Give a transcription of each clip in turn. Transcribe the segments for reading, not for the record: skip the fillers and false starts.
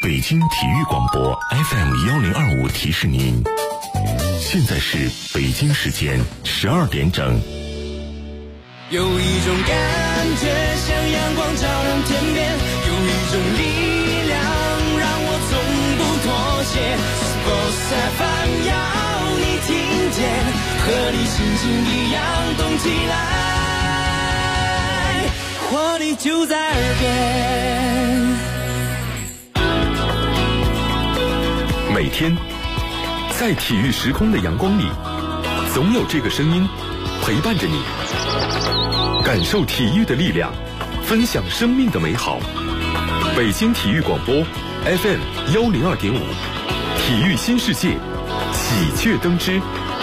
北京体育广播 FM1025提示您，现在是北京时间12点整。 有一种感觉像阳光照亮天边，有一种力量让我从不妥协。Sports FM 要你听见，和你心情一样动起来，活力就在耳边。 每天在体育时空的阳光里，总有这个声音陪伴着你，感受体育的力量，分享生命的美好。北京体育广播 FM102.5，体育新世界，喜鹊登枝。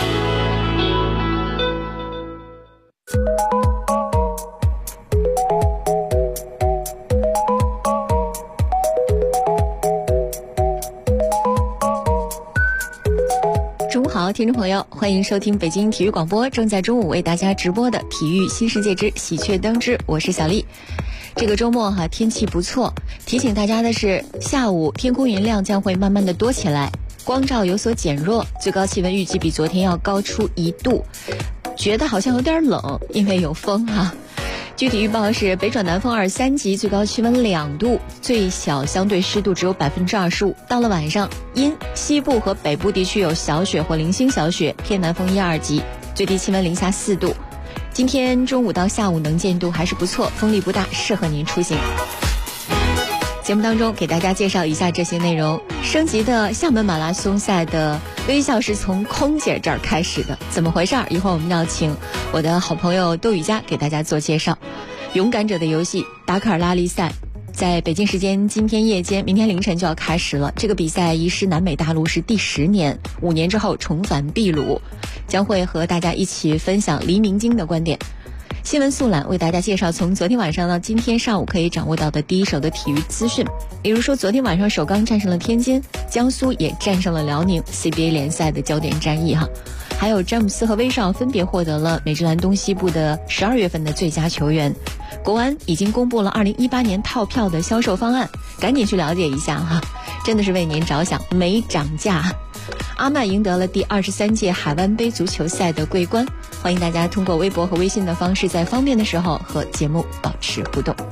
听众朋友，欢迎收听北京体育广播正在中午为大家直播的体育新世界之喜鹊登枝，我是小丽。这个周末天气不错，提醒大家的是，下午天空云量将会慢慢的多起来，光照有所减弱，最高气温预计比昨天要高出1度，觉得好像有点冷，因为有风具体预报是北转南风2、3级，最高气温2度，最小相对湿度只有25%。到了晚上，因西部和北部地区有小雪或零星小雪，偏南风1、2级，最低气温零下4度。今天中午到下午能见度还是不错，风力不大，适合您出行。节目当中给大家介绍一下这些内容。升级的厦门马拉松赛的微笑是从空姐这儿开始的，怎么回事？一会儿我们要请我的好朋友窦雨佳给大家做介绍。勇敢者的游戏达喀尔拉力赛在北京时间今天夜间，明天凌晨就要开始了。这个比赛移师南美大陆是第10年，5年之后重返秘鲁，将会和大家一起分享黎明经的观点。新闻速览为大家介绍从昨天晚上到今天上午可以掌握到的第一手的体育资讯，比如说昨天晚上首钢战胜了天津，江苏也战胜了辽宁， CBA 联赛的焦点战役还有詹姆斯和威少分别获得了美职篮东西部的12月份的最佳球员。国安已经公布了2018年套票的销售方案，赶紧去了解一下真的是为您着想，没涨价。阿曼赢得了第23届海湾杯足球赛的桂冠，欢迎大家通过微博和微信的方式，在方便的时候和节目保持互动。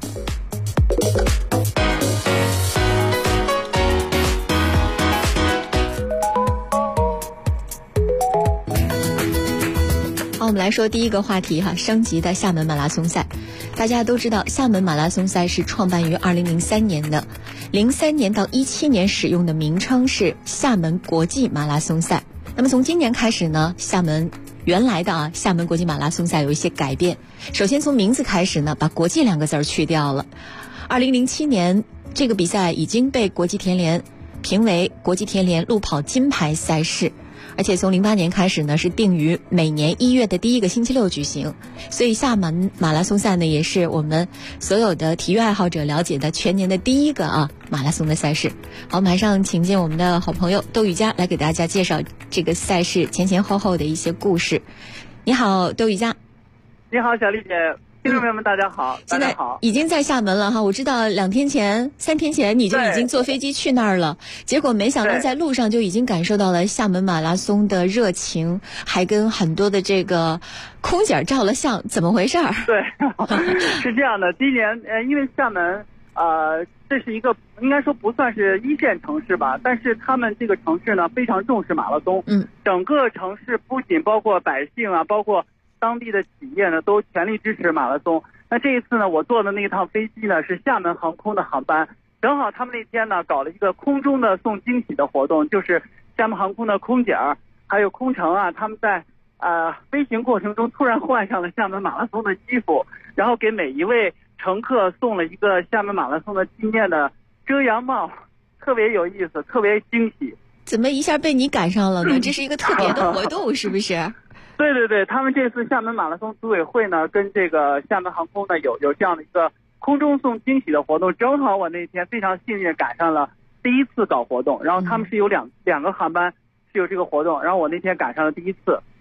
好，我们来说第一个话题升级的厦门马拉松赛。大家都知道，厦门马拉松赛是创办于2003年的，03年到17年使用的名称是厦门国际马拉松赛。那么从今年开始呢，厦门原来的厦门国际马拉松赛有一些改变。首先从名字开始呢，把国际2个字去掉了。2007年这个比赛已经被国际田联评为国际田联路跑金牌赛事，而且从08年开始呢，是定于每年1月的第1个星期六举行。所以厦门马拉松赛呢，也是我们所有的体育爱好者了解的全年的第一个马拉松的赛事。好，马上请进我们的好朋友窦雨佳来给大家介绍这个赛事前前后后的一些故事。你好，窦雨佳。 你好，小丽姐。听众朋友们，大家好。 现在已经在厦门了我知道2天前、3天前你就已经坐飞机去那儿了，结果没想到在路上就已经感受到了厦门马拉松的热情，还跟很多的这个空姐照了相，怎么回事？ 对，是这样的，今年因为厦门这是一个应该说不算是1线城市吧，但是他们这个城市呢非常重视马拉松。整个城市不仅包括百姓包括当地的企业呢都全力支持马拉松。那这一次呢，我坐的那趟飞机呢是厦门航空的航班，正好他们那天呢搞了一个空中的送惊喜的活动，就是厦门航空的空姐还有空乘他们在飞行过程中突然换上了厦门马拉松的衣服，然后给每一位乘客送了一个厦门马拉松的纪念的遮阳帽，特别有意思，特别惊喜。 怎么一下被你赶上了呢？这是一个特别的活动是不是？ 对对对，他们这次厦门马拉松组委会呢跟这个厦门航空呢有这样的一个空中送惊喜的活动，正好我那天非常幸运赶上了第一次搞活动，然后他们是有两个航班是有这个活动，然后我那天赶上了第一次。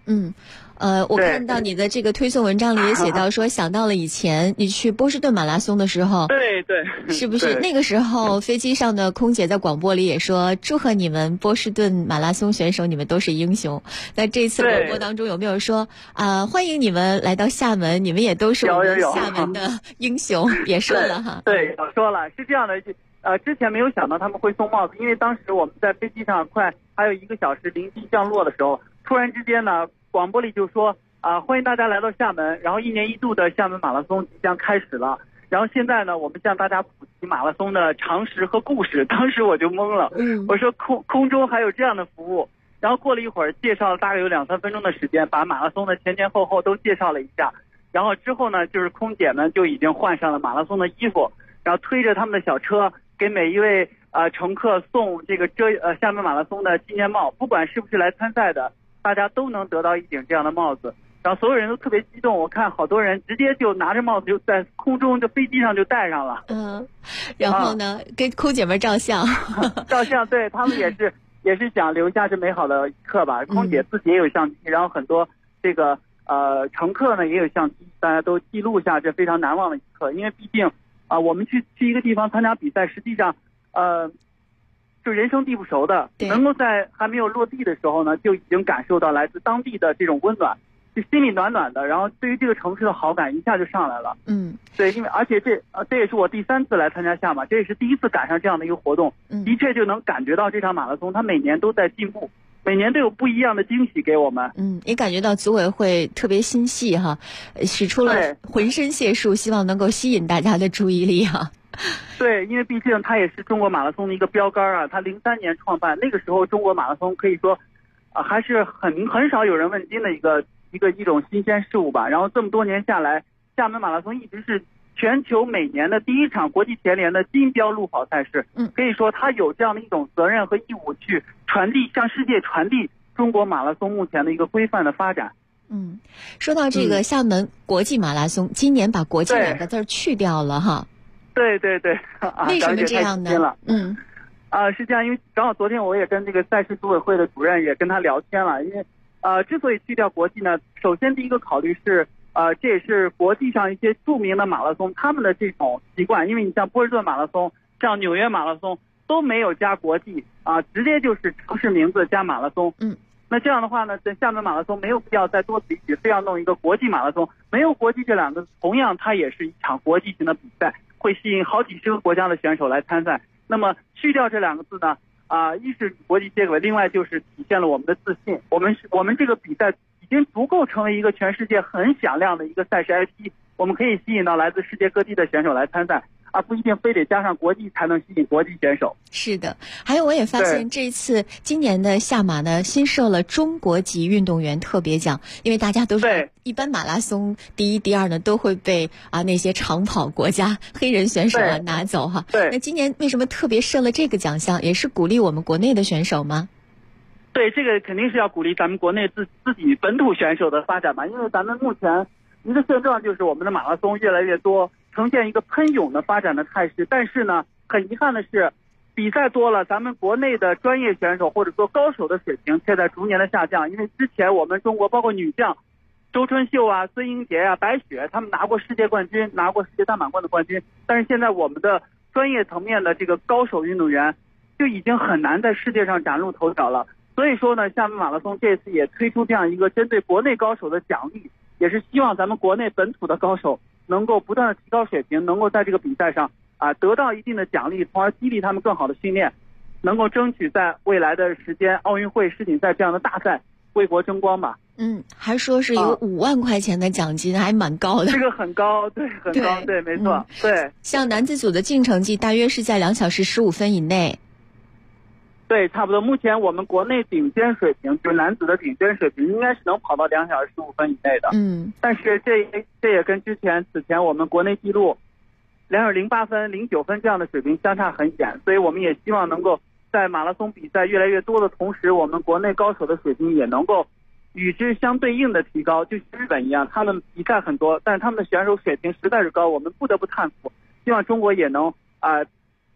我看到你的这个推送文章里也写到说，想到了以前你去波士顿马拉松的时候， 对， 是不是那个时候飞机上的空姐在广播里也说，祝贺你们波士顿马拉松选手，你们都是英雄。在这次广播当中有没有说欢迎你们来到厦门，你们也都是我们厦门的英雄？也说了哈。 对，我说了，是这样的，之前没有想到他们会送帽子，因为当时我们在飞机上快还有1个小时临近降落的时候，突然之间呢，广播里就说欢迎大家来到厦门，然后1年1度的厦门马拉松即将开始了。然后现在呢，我们向大家普及马拉松的常识和故事。当时我就懵了，我说空中还有这样的服务。然后过了一会儿，介绍了大概有2-3分钟的时间，把马拉松的前前后后都介绍了一下。然后之后呢，就是空姐们就已经换上了马拉松的衣服，然后推着他们的小车，给每一位乘客送这个厦门马拉松的纪念帽，不管是不是来参赛的，大家都能得到一顶这样的帽子。然后所有人都特别激动，我看好多人直接就拿着帽子就在空中就飞机上就戴上了。 然后呢，跟空姐们照相。 照相，对，他们也是想留下这美好的一刻吧。空姐自己也有相机，然后很多这个乘客呢也有相机，大家都记录下这非常难忘的一刻。因为毕竟我们去一个地方参加比赛，实际上就人生地不熟的，能够在还没有落地的时候呢，就已经感受到来自当地的这种温暖，就心里暖暖的，然后对于这个城市的好感一下就上来了。对，因为而且这也是我第3次来参加厦马，这也是第1次赶上这样的一个活动，的确就能感觉到这场马拉松它每年都在进步，每年都有不一样的惊喜给我们。 也感觉到组委会特别心细哈，使出了浑身解数，希望能够吸引大家的注意力哈。 对，因为毕竟它也是中国马拉松的一个标杆啊。它03年创办，那个时候中国马拉松可以说还是很少有人问津的一种新鲜事物吧。然后这么多年下来，厦门马拉松一直是全球每年的第1场国际田联的金标路跑赛事。可以说它有这样的一种责任和义务去向世界传递中国马拉松目前的一个规范的发展。 说到这个厦门国际马拉松，今年把国际2个字去掉了哈。 对， 为什么这样呢？ 是这样，因为正好昨天我也跟这个赛事组委会的主任也跟他聊天了。因为之所以去掉国际呢，首先第一个考虑是这也是国际上一些著名的马拉松他们的这种习惯。因为你像波士顿马拉松、像纽约马拉松都没有加国际直接就是城市名字加马拉松。那这样的话呢，在厦门马拉松没有必要再多此一举，非要弄一个国际马拉松。没有国际这2个字，同样它也是一场国际型的比赛，会吸引好几十个国家的选手来参赛。那么去掉这2个字呢，一是国际接轨，另外就是体现了我们的自信。我们这个比赛已经足够成为一个全世界很响亮的一个赛事 IP， 我们可以吸引到来自世界各地的选手来参赛，而不一定非得加上国际才能吸引国际选手。 是的，还有我也发现这次今年的厦马呢新设了中国籍运动员特别奖，因为大家都说一般马拉松第1、第2呢都会被那些长跑国家黑人选手拿走哈。那今年为什么特别设了这个奖项，也是鼓励我们国内的选手吗？ 对，这个肯定是要鼓励咱们国内自己本土选手的发展嘛。因为咱们目前一个现状就是我们的马拉松越来越多，呈现一个喷涌的发展的态势。但是呢，很遗憾的是，比赛多了，咱们国内的专业选手或者说高手的水平却在逐年的下降。因为之前我们中国包括女将周春秀孙英杰白雪，他们拿过世界冠军，拿过世界单板冠的冠军。但是现在我们的专业层面的这个高手运动员就已经很难在世界上崭露头角了。所以说呢，厦门马拉松这次也推出这样一个针对国内高手的奖励，也是希望咱们国内本土的高手能够不断的提高水平，能够在这个比赛上得到一定的奖励，从而激励他们更好的训练，能够争取在未来的时间奥运会、世锦赛这样的大赛为国争光吧。 还说是有5万块钱的奖金，还蛮高的。 这个很高，对，很高，对，没错，对。 像男子组的净成绩大约是在2小时15分以内。 对，差不多。目前我们国内顶尖水平，就是男子的顶尖水平，应该是能跑到2小时15分以内的。但是这也跟此前我们国内纪录2小时08分、09分这样的水平相差很远。所以我们也希望能够在马拉松比赛越来越多的同时，我们国内高手的水平也能够与之相对应的提高。就像日本一样，他们比赛很多，但是他们的选手水平实在是高，我们不得不叹服。希望中国也能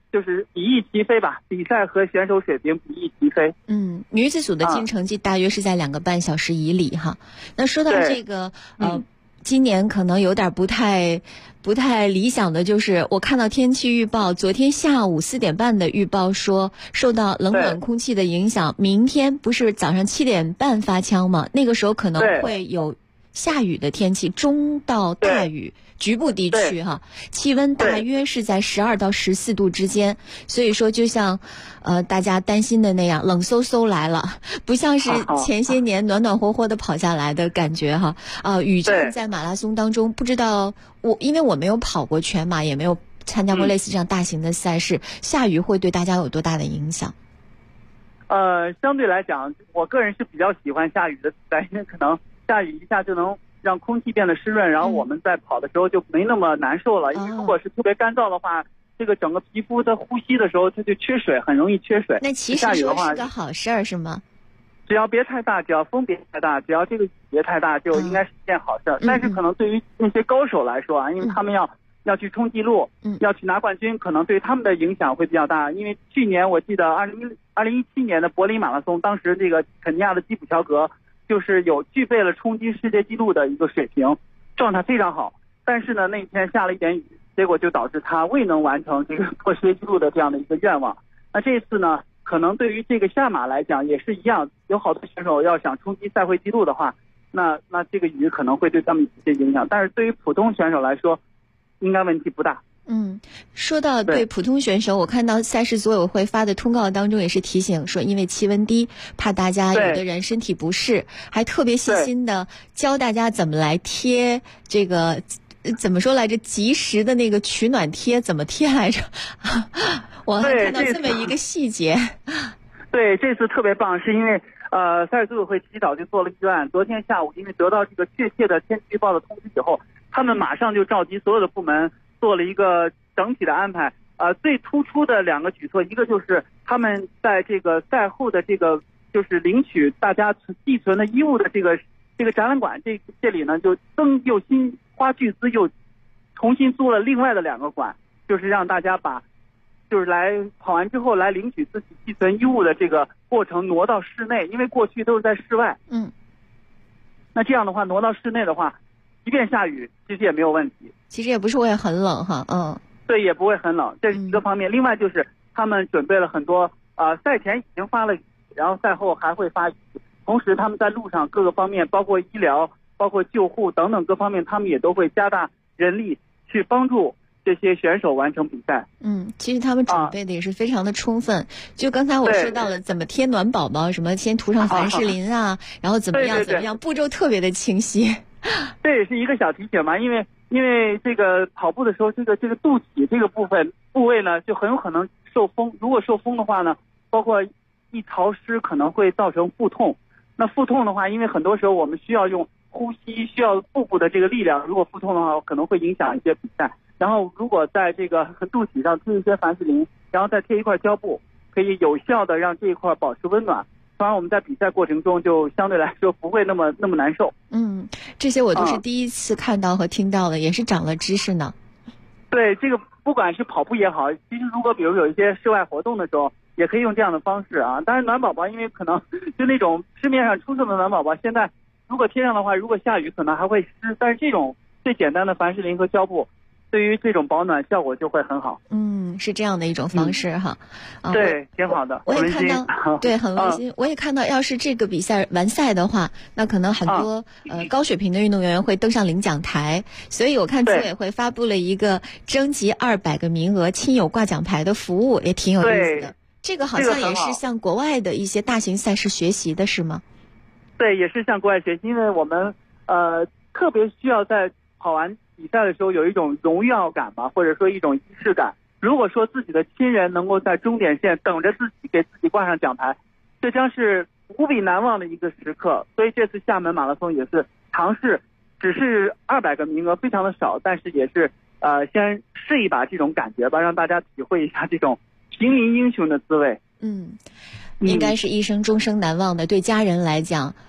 就是比翼齐飞吧，比赛和选手水平比翼齐飞。 女子组的净成绩大约是在2个半小时以里哈。那说到这个今年可能有点不太理想的，就是我看到天气预报，昨天下午4点半的预报说，受到冷暖空气的影响，明天不是早上7点半发枪吗？那个时候可能会有下雨的天气，中到大雨，局部地区哈，气温大约是在12到14度之间。所以说就像大家担心的那样，冷飕飕来了，不像是前些年暖暖和和的跑下来的感觉哈。雨战在马拉松当中，不知道因为我没有跑过全马，也没有参加过类似这样大型的赛事，下雨会对大家有多大的影响？ 相对来讲，我个人是比较喜欢下雨的比赛，因为可能下雨一下就能让空气变得湿润，然后我们在跑的时候就没那么难受了。因为如果是特别干燥的话，这个整个皮肤在呼吸的时候它就缺水，很容易缺水。 那其实说是个好事儿是吗？ 只要别太大，只要风别太大，只要这个雨别太大，就应该是一件好事。但是可能对于那些高手来说啊，因为他们要去冲纪录，要去拿冠军，可能对他们的影响会比较大。因为去年我记得2017年的柏林马拉松，当时这个肯尼亚的基普乔格就是具备了冲击世界纪录的一个水平，状态非常好。但是呢，那天下了一点雨，结果就导致他未能完成这个破世界纪录的这样的一个愿望。那这次呢，可能对于这个下马来讲也是一样，有好多选手要想冲击赛会纪录的话，那这个雨可能会对他们有一些影响。但是对于普通选手来说，应该问题不大。 说到对普通选手，我看到赛事组委会发的通告当中也是提醒说，因为气温低，怕大家有的人身体不适，还特别细心的教大家怎么来贴这个怎么说来着，及时的那个取暖贴怎么贴来着？我还看到这么一个细节。 对，这次特别棒，是因为赛事组委会提早就做了预案。昨天下午因为得到这个确切的天气预报的通知以后，他们马上就召集所有的部门做了一个整体的安排。最突出的2个举措，一个就是他们在这个赛后的这个就是领取大家寄存的衣物的这个展览馆，这里呢就又新花巨资又重新租了另外的2个馆，就是让大家就是来跑完之后来领取自己寄存衣物的这个过程挪到室内，因为过去都是在室外。那这样的话挪到室内的话，即便下雨其实也没有问题， 其实也不是会很冷哈。 对，也不会很冷，这是一个方面。另外就是他们准备了很多赛前已经发了雨，然后赛后还会发雨，同时他们在路上各个方面，包括医疗、包括救护等等各方面，他们也都会加大人力去帮助这些选手完成比赛。 其实他们准备的也是非常的充分。就刚才我说到了怎么贴暖宝宝，什么先涂上凡士林然后怎么样，步骤特别的清晰。 这也是一个小提醒嘛，因为这个跑步的时候，这个肚脐这个部位呢，就很有可能受风。如果受风的话呢，包括一潮湿可能会造成腹痛。那腹痛的话，因为很多时候我们需要用呼吸，需要腹部的这个力量，如果腹痛的话，可能会影响一些比赛。然后如果在这个肚脐上贴一些凡士林，然后再贴一块胶布，可以有效的让这一块保持温暖。当然我们在比赛过程中就相对来说不会那么难受。 这些我都是第一次看到和听到的，也是长了知识呢。 对，这个不管是跑步也好，其实如果比如有一些室外活动的时候，也可以用这样的方式啊。当然暖宝宝因为可能就那种市面上出售的暖宝宝，现在如果贴上的话，如果下雨可能还会湿，但是这种最简单的凡士林和胶布对于这种保暖效果就会很好。 是这样的一种方式哈。 对，挺好的。 我也看到，对，很温馨。我也看到，要是这个比赛完赛的话，那可能很多高水平的运动员会登上领奖台。所以我看组委会发布了一个征集200个名额亲友挂奖牌的服务，也挺有意思的。这个好像也是向国外的一些大型赛事学习的，是吗？ 对，也是向国外学习，因为我们特别需要在跑完比赛的时候有一种荣耀感吧，或者说一种仪式感。如果说自己的亲人能够在终点线等着自己给自己挂上奖牌，这将是无比难忘的一个时刻。所以这次厦门马拉松也是尝试，只是200个名额，非常的少，但是也是先试一把这种感觉吧，让大家体会一下这种平民英雄的滋味。 应该是一生终生难忘的。对家人来讲，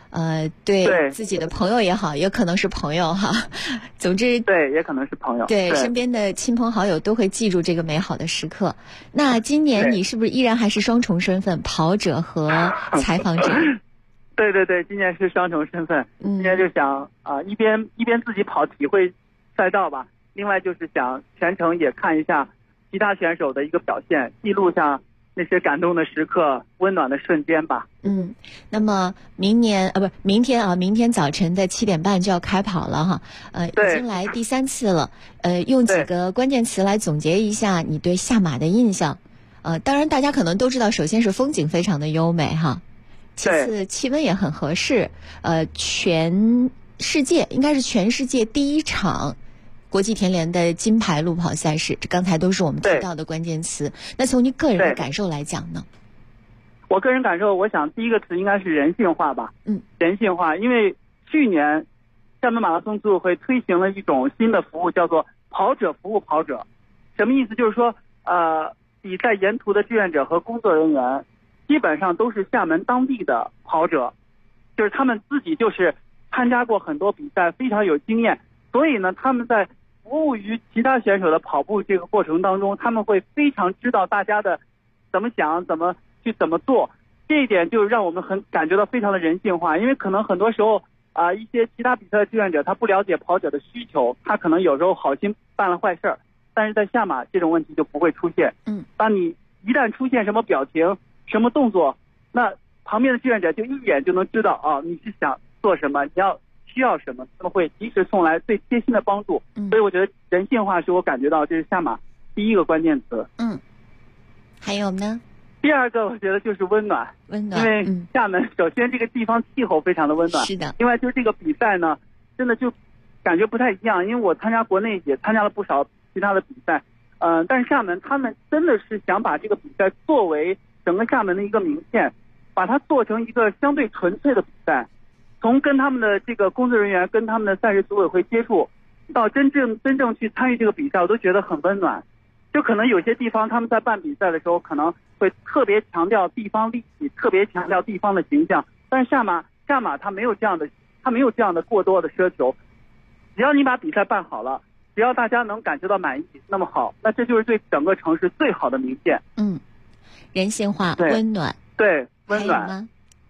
对自己的朋友也好，也可能是朋友哈。总之， 对，也可能是朋友。 对，身边的亲朋好友都会记住这个美好的时刻。那今年你是不是依然还是双重身份，跑者和采访者？ 对，今年是双重身份。今年就想一边自己跑体会赛道吧，另外就是想全程也看一下其他选手的一个表现，记录下那些感动的时刻、温暖的瞬间吧。 那么明天早晨的7点半就要开跑了哈。已经来第3次了。用几个关键词来总结一下你对下马的印象。当然大家可能都知道，首先是风景非常的优美哈，其次气温也很合适。全世界第一场国际田联的金牌路跑赛事，这刚才都是我们提到的关键词。那从你个人的感受来讲呢？ 我个人感受，我想第一个词应该是人性化吧。人性化，因为去年厦门马拉松组委会推行了一种新的服务，叫做跑者服务跑者。什么意思？就是说比赛沿途的志愿者和工作人员基本上都是厦门当地的跑者，就是他们自己就是参加过很多比赛，非常有经验，所以呢他们在服务于其他选手的跑步这个过程当中，他们会非常知道大家的怎么想，怎么做。这一点就让我们感觉到非常的人性化。因为可能很多时候一些其他比赛的志愿者他不了解跑者的需求，他可能有时候好心办了坏事儿，但是在厦马这种问题就不会出现。当你一旦出现什么表情、什么动作，那旁边的志愿者就一眼就能知道你是想做什么，你需要什么，他们会及时送来最贴心的帮助。所以我觉得人性化是我感觉到这是厦马第一个关键词。 还有呢？ 第二个我觉得就是温暖。因为厦门首先这个地方气候非常的温暖。 是的。 另外就是这个比赛呢，真的就感觉不太一样，因为我参加国内也参加了不少其他的比赛，但是厦门他们真的是想把这个比赛作为整个厦门的一个名片，把它做成一个相对纯粹的比赛。从跟他们的这个工作人员、跟他们的赛事组委会接触，到真正去参与这个比赛，我都觉得很温暖。就可能有些地方他们在办比赛的时候，可能会特别强调地方利益，特别强调地方的形象，但是厦马他没有这样的过多的奢求。只要你把比赛办好了，只要大家能感觉到满意，那么好，那这就是对整个城市最好的名片。 人性化，温暖。 对，温暖。 还有吗？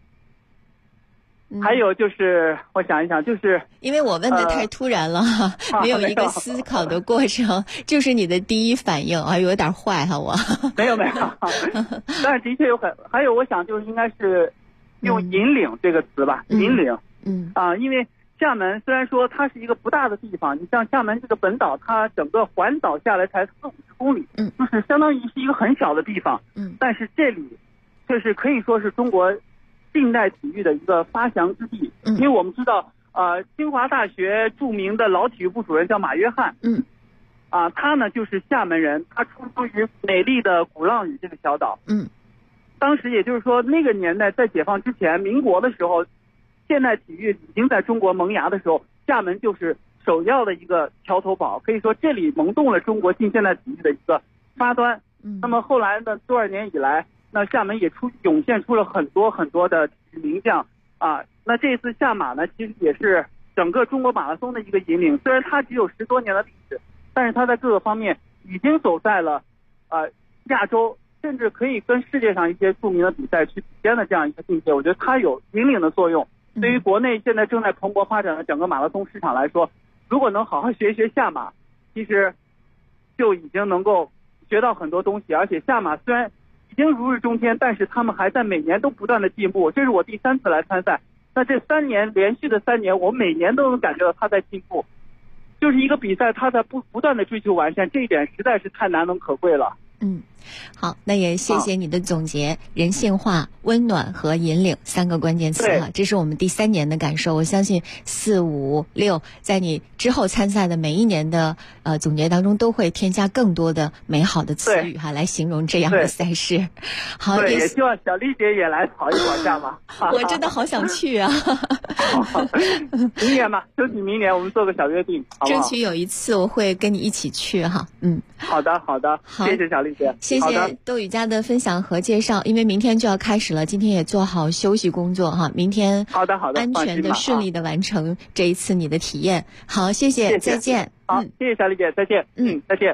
还有就是我想一想，就是因为我问的太突然了没有一个思考的过程，就是你的第一反应有点坏哈我。 没有但是的确还有我想就是应该是用引领这个词吧。引领。因为厦门虽然说它是一个不大的地方，你像厦门这个本岛，它整个环岛下来才40-50公里，就是相当于是一个很小的地方。但是这里就是可以说是中国近代体育的一个发祥之地。因为我们知道清华大学著名的老体育部主任叫马约翰。他呢就是厦门人，他出生于美丽的鼓浪屿这个小岛。当时也就是说那个年代在解放之前，民国的时候，现代体育已经在中国萌芽的时候，厦门就是首要的一个桥头堡，可以说这里萌动了中国近现代体育的一个发端。那么后来呢，多少年以来，那厦门也涌现出了很多很多的体育名将那这次厦马呢，其实也是整个中国马拉松的一个引领。虽然它只有10多年的历史，但是它在各个方面已经走在了亚洲，甚至可以跟世界上一些著名的比赛去比肩的这样一个境界。我觉得它有引领的作用。对于国内现在正在蓬勃发展的整个马拉松市场来说，如果能好好学一学厦马，其实就已经能够学到很多东西。而且厦马虽然已经如日中天，但是他们还在每年都不断的进步。这是我第3次来参赛，那这连续的3年，我每年都能感觉到他在进步。就是一个比赛，他在不断的追求完善，这一点实在是太难能可贵了。 好，那也谢谢你的总结。人性化、温暖和引领3个关键词这是我们第3年的感受。我相信4、5、6在你之后参赛的每一年的总结当中，都会添加更多的美好的词语来形容这样的赛事。好， 也希望小丽姐也来跑一跑厦马。 我真的好想去啊明年吧，争取明年我们做个小约定，好不好？ 争取有一次我会跟你一起去哈。 好的，谢谢小丽姐， 谢谢窦宇佳的分享和介绍。因为明天就要开始了，今天也做好休息工作哈，明天好的， 安全的顺利的完成这一次你的体验。好，谢谢，再见。 好，谢谢小丽姐，再见。再见。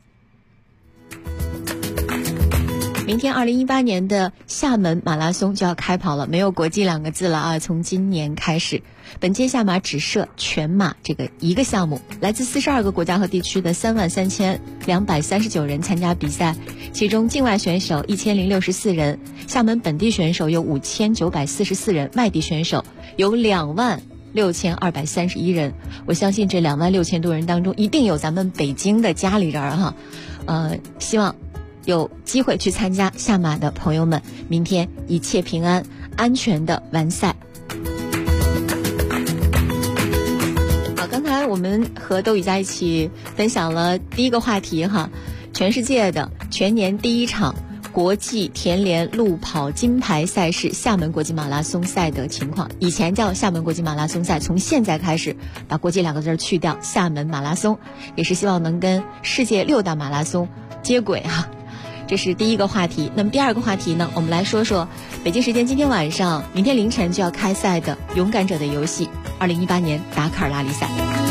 明天2018年的厦门马拉松就要开跑了，没有国际2个字了啊！从今年开始，本届厦马只设全马这个一个项目，来自42个国家和地区的33239人参加比赛，其中境外选手1064人，厦门本地选手有5944人，外地选手有26231人。我相信这26000多人当中，一定有咱们北京的家里人哈。希望有机会去参加厦马的朋友们，明天一切平安，安全的完赛。好，刚才我们和窦宇佳一起分享了第一个话题哈，全世界的全年第一场国际田联路跑金牌赛事厦门国际马拉松赛的情况。以前叫厦门国际马拉松赛，从现在开始把国际2个字去掉，厦门马拉松，也是希望能跟世界6大马拉松接轨哈。这是第一个话题。那么第二个话题呢，我们来说说北京时间今天晚上、明天凌晨就要开赛的勇敢者的游戏2018年达喀尔拉力赛。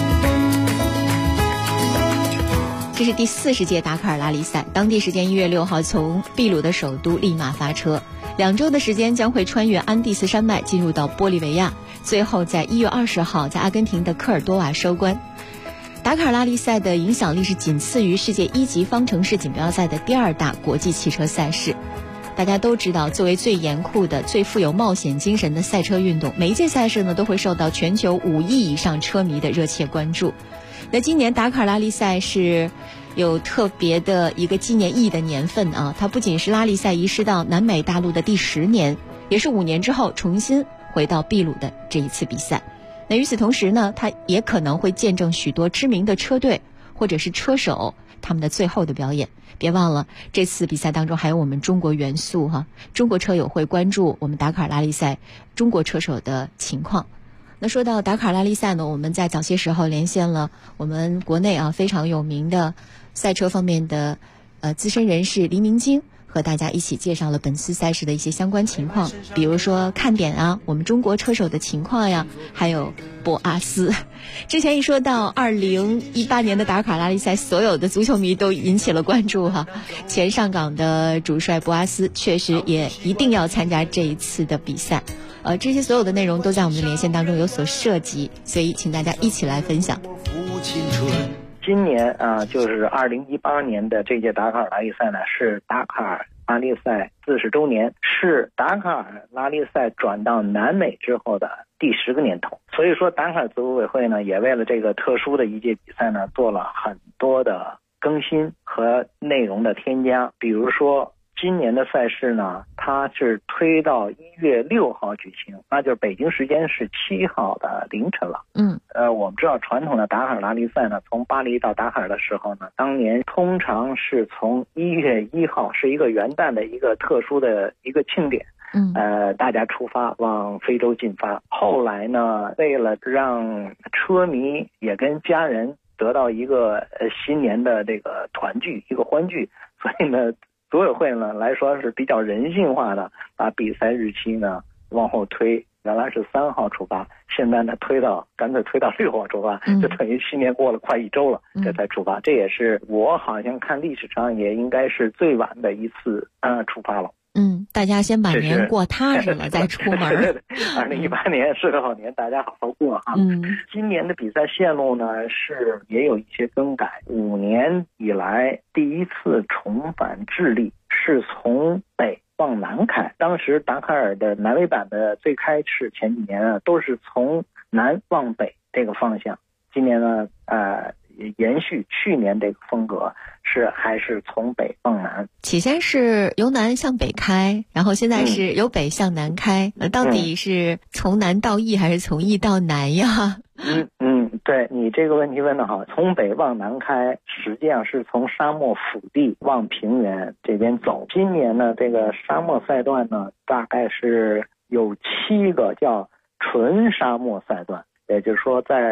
这是第40届达喀尔拉力赛，当地时间1月6号从秘鲁的首都利马发车，2周的时间将会穿越安第斯山脉进入到玻利维亚，最后在1月20号在阿根廷的科尔多瓦收官。达喀尔拉力赛的影响力是仅次于世界1级方程式锦标赛的第2大国际汽车赛事。大家都知道，作为最严酷的、最富有冒险精神的赛车运动，每一届赛事呢都会受到全球5亿以上车迷的热切关注。那今年达喀尔拉力赛是有特别的一个纪念意义的年份啊，它不仅是拉力赛移师到南美大陆的第10年，也是5年之后重新回到秘鲁的这一次比赛。那与此同时呢，它也可能会见证许多知名的车队或者是车手他们的最后的表演。别忘了，这次比赛当中还有我们中国元素哈，中国车友会关注我们达喀尔拉力赛中国车手的情况。那说到达喀尔拉力赛呢，我们在早些时候连线了我们国内非常有名的赛车方面的资深人士黎明京，和大家一起介绍了本次赛事的一些相关情况，比如说看点啊，我们中国车手的情况呀，还有博阿斯。之前一说到2018年的达喀尔拉力赛，所有的足球迷都引起了关注哈。前上港的主帅博阿斯确实也一定要参加这一次的比赛。这些所有的内容都在我们的连线当中有所涉及，所以请大家一起来分享。 今年就是2018年的这届达喀尔拉力赛呢，是达喀尔拉力赛40周年，是达喀尔拉力赛转到南美之后的第10个年头。所以说达喀尔组委会呢，也为了这个特殊的一届比赛呢，做了很多的更新和内容的添加。比如说今年的赛事呢，它是推到1月6号举行，那就是北京时间是7号的凌晨了。我们知道传统的达喀尔拉力赛呢，从巴黎到达喀尔的时候呢，当年通常是从1月1号，是一个元旦的一个特殊的一个庆典。大家出发往非洲进发。后来呢，为了让车迷也跟家人得到一个新年的这个团聚，一个欢聚，所以呢组委会呢来说是比较人性化的，把比赛日期呢往后推，原来是3号出发，现在呢干脆推到6号出发，就等于新年过了快1周了，这才出发。这也是我好像看历史上也应该是最晚的一次出发了。 大家先把年过踏实了再出门。 对，2018年是个好年，大家好好过哈。今年的比赛线路呢是也有一些更改，5年以来第一次重返智利，是从北往南开。当时达喀尔的南美版的最开始前几年都是从南往北这个方向，今年呢延续去年这个风格，还是从北往南。 起先是由南向北开，然后现在是由北向南开，到底是从南到易还是从易到南呀？ 对，你这个问题问得好。从北往南开，实际上是从沙漠腹地往平原这边走。今年呢，这个沙漠赛段呢，大概是有7个叫纯沙漠赛段，也就是说在比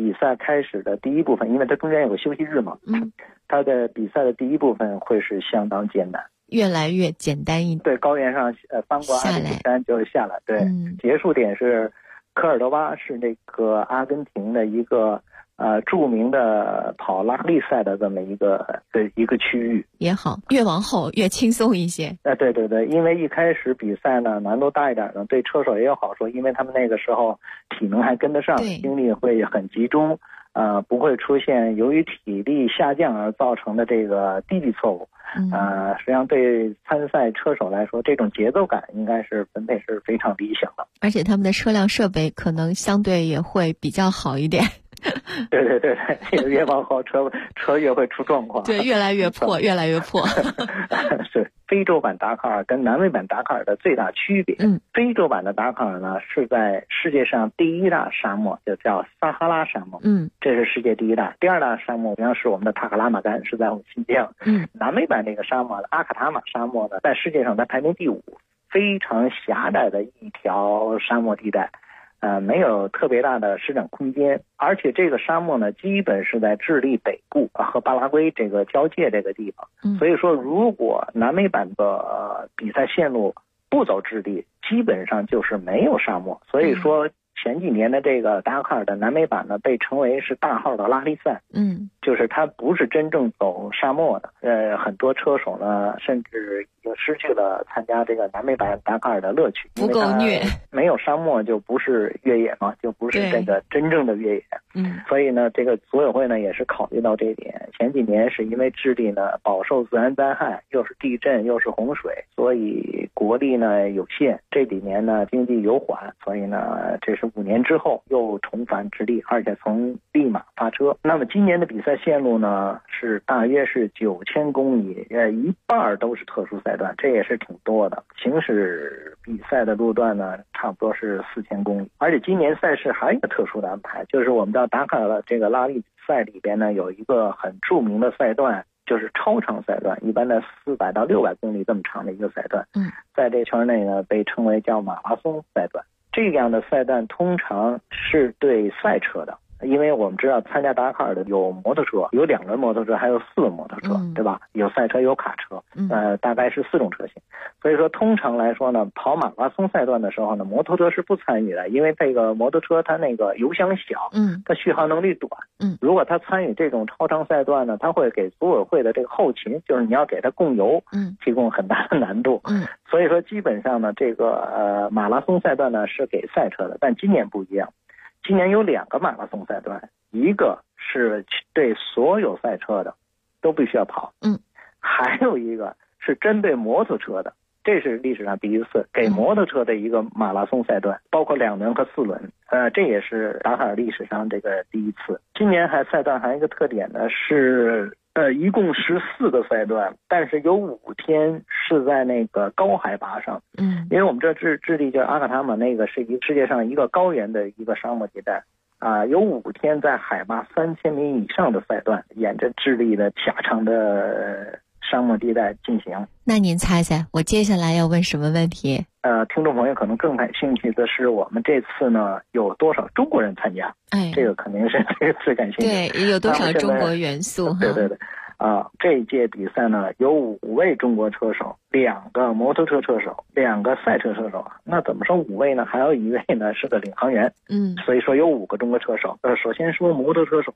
比赛开始的第一部分，因为它中间有个休息日嘛，它的比赛的第一部分会是相当艰难， 越来越简单一点。 对，高原上翻过阿尔卑斯山就是下来，对，结束点是科尔多巴，是那个阿根廷的一个著名的跑拉力赛的这么一个区域。 也好，越往后越轻松一些。 对对对，因为一开始比赛呢难度大一点呢，对车手也有好处，因为他们那个时候体能还跟得上，精力会很集中，不会出现由于体力下降而造成的这个低级错误。实际上对参赛车手来说，这种节奏感应该是分配是非常理想的， 而且他们的车辆设备可能相对也会比较好一点。 对对对对，越往后车越会出状况， 对，越来越破，越来越破。 是非洲版达喀尔跟南美版达喀尔的最大区别。非洲版的达喀尔呢是在世界上第一大沙漠，就叫撒哈拉沙漠。这是世界第一大。第二大沙漠实际上是我们的塔克拉玛干，是在我们新疆。南美版这个沙漠阿卡塔玛沙漠呢，在世界上它排名第5，非常狭窄的一条沙漠地带。没有特别大的施展空间，而且这个沙漠呢，基本是在智利北部和巴拉圭这个交界这个地方。所以说，如果南美版的比赛线路不走智利，基本上就是没有沙漠。所以说，前几年的这个达喀尔的南美版呢，被称为是大号的拉力赛。就是它不是真正走沙漠的。很多车手呢，甚至已经失去了参加这个南美版达喀尔的乐趣， 不够虐。 没有沙漠就不是越野嘛，就不是这个真正的越野。所以呢，这个组委会呢也是考虑到这一点。前几年是因为智利呢饱受自然灾害，又是地震又是洪水，所以国力呢有限。这几年呢经济有缓，所以呢这是5年之后又重返智利，而且从利马发车。那么今年的比赛线路呢是大约是9000公里，一半都是特殊赛段，这也是挺多的。行驶比赛的路段呢差不多是4000公里，而且今年赛事还有一个特殊的安排，就是我们到达喀尔的这个拉力赛里边呢有一个很著名的赛段，就是超长赛段，一般的400到600公里这么长的一个赛段。在这圈内呢被称为叫马拉松赛段。这样的赛段通常是对赛车的，因为我们知道参加达喀尔的有摩托车，有2轮摩托车，还有4轮摩托车，对吧？有赛车，有卡车，大概是4种车型。所以说通常来说呢，跑马拉松赛段的时候呢，摩托车是不参与的，因为这个摩托车它那个油箱小，它续航能力短。如果它参与这种超长赛段呢，它会给组委会的这个后勤，就是你要给它供油，提供很大的难度。所以说基本上呢，这个马拉松赛段呢是给赛车的，但今年不一样。今年有2个马拉松赛段，一个是对所有赛车的，都必须要跑。还有一个是针对摩托车的，这是历史上第一次给摩托车的一个马拉松赛段，包括2轮和4轮。这也是达喀尔历史上这个第一次。今年赛段还有一个特点呢，是一共14个赛段，但是有5天是在那个高海拔上。因为我们这智利叫阿卡塔玛，那个是世界上一个高原的一个沙漠地带。有5天在海拔3000米以上的赛段，沿着智利的狭长的沙漠地带进行。 那您猜猜我接下来要问什么问题？ 听众朋友可能更感兴趣的是，我们这次呢有多少中国人参加？这个肯定是最感兴趣。 对，有多少中国元素？ 对对对。这一届比赛呢有5位中国车手，2个摩托车车手，2个赛车车手。那怎么说5位呢？还有1位呢是个领航员。所以说有5个中国车手。首先说摩托车手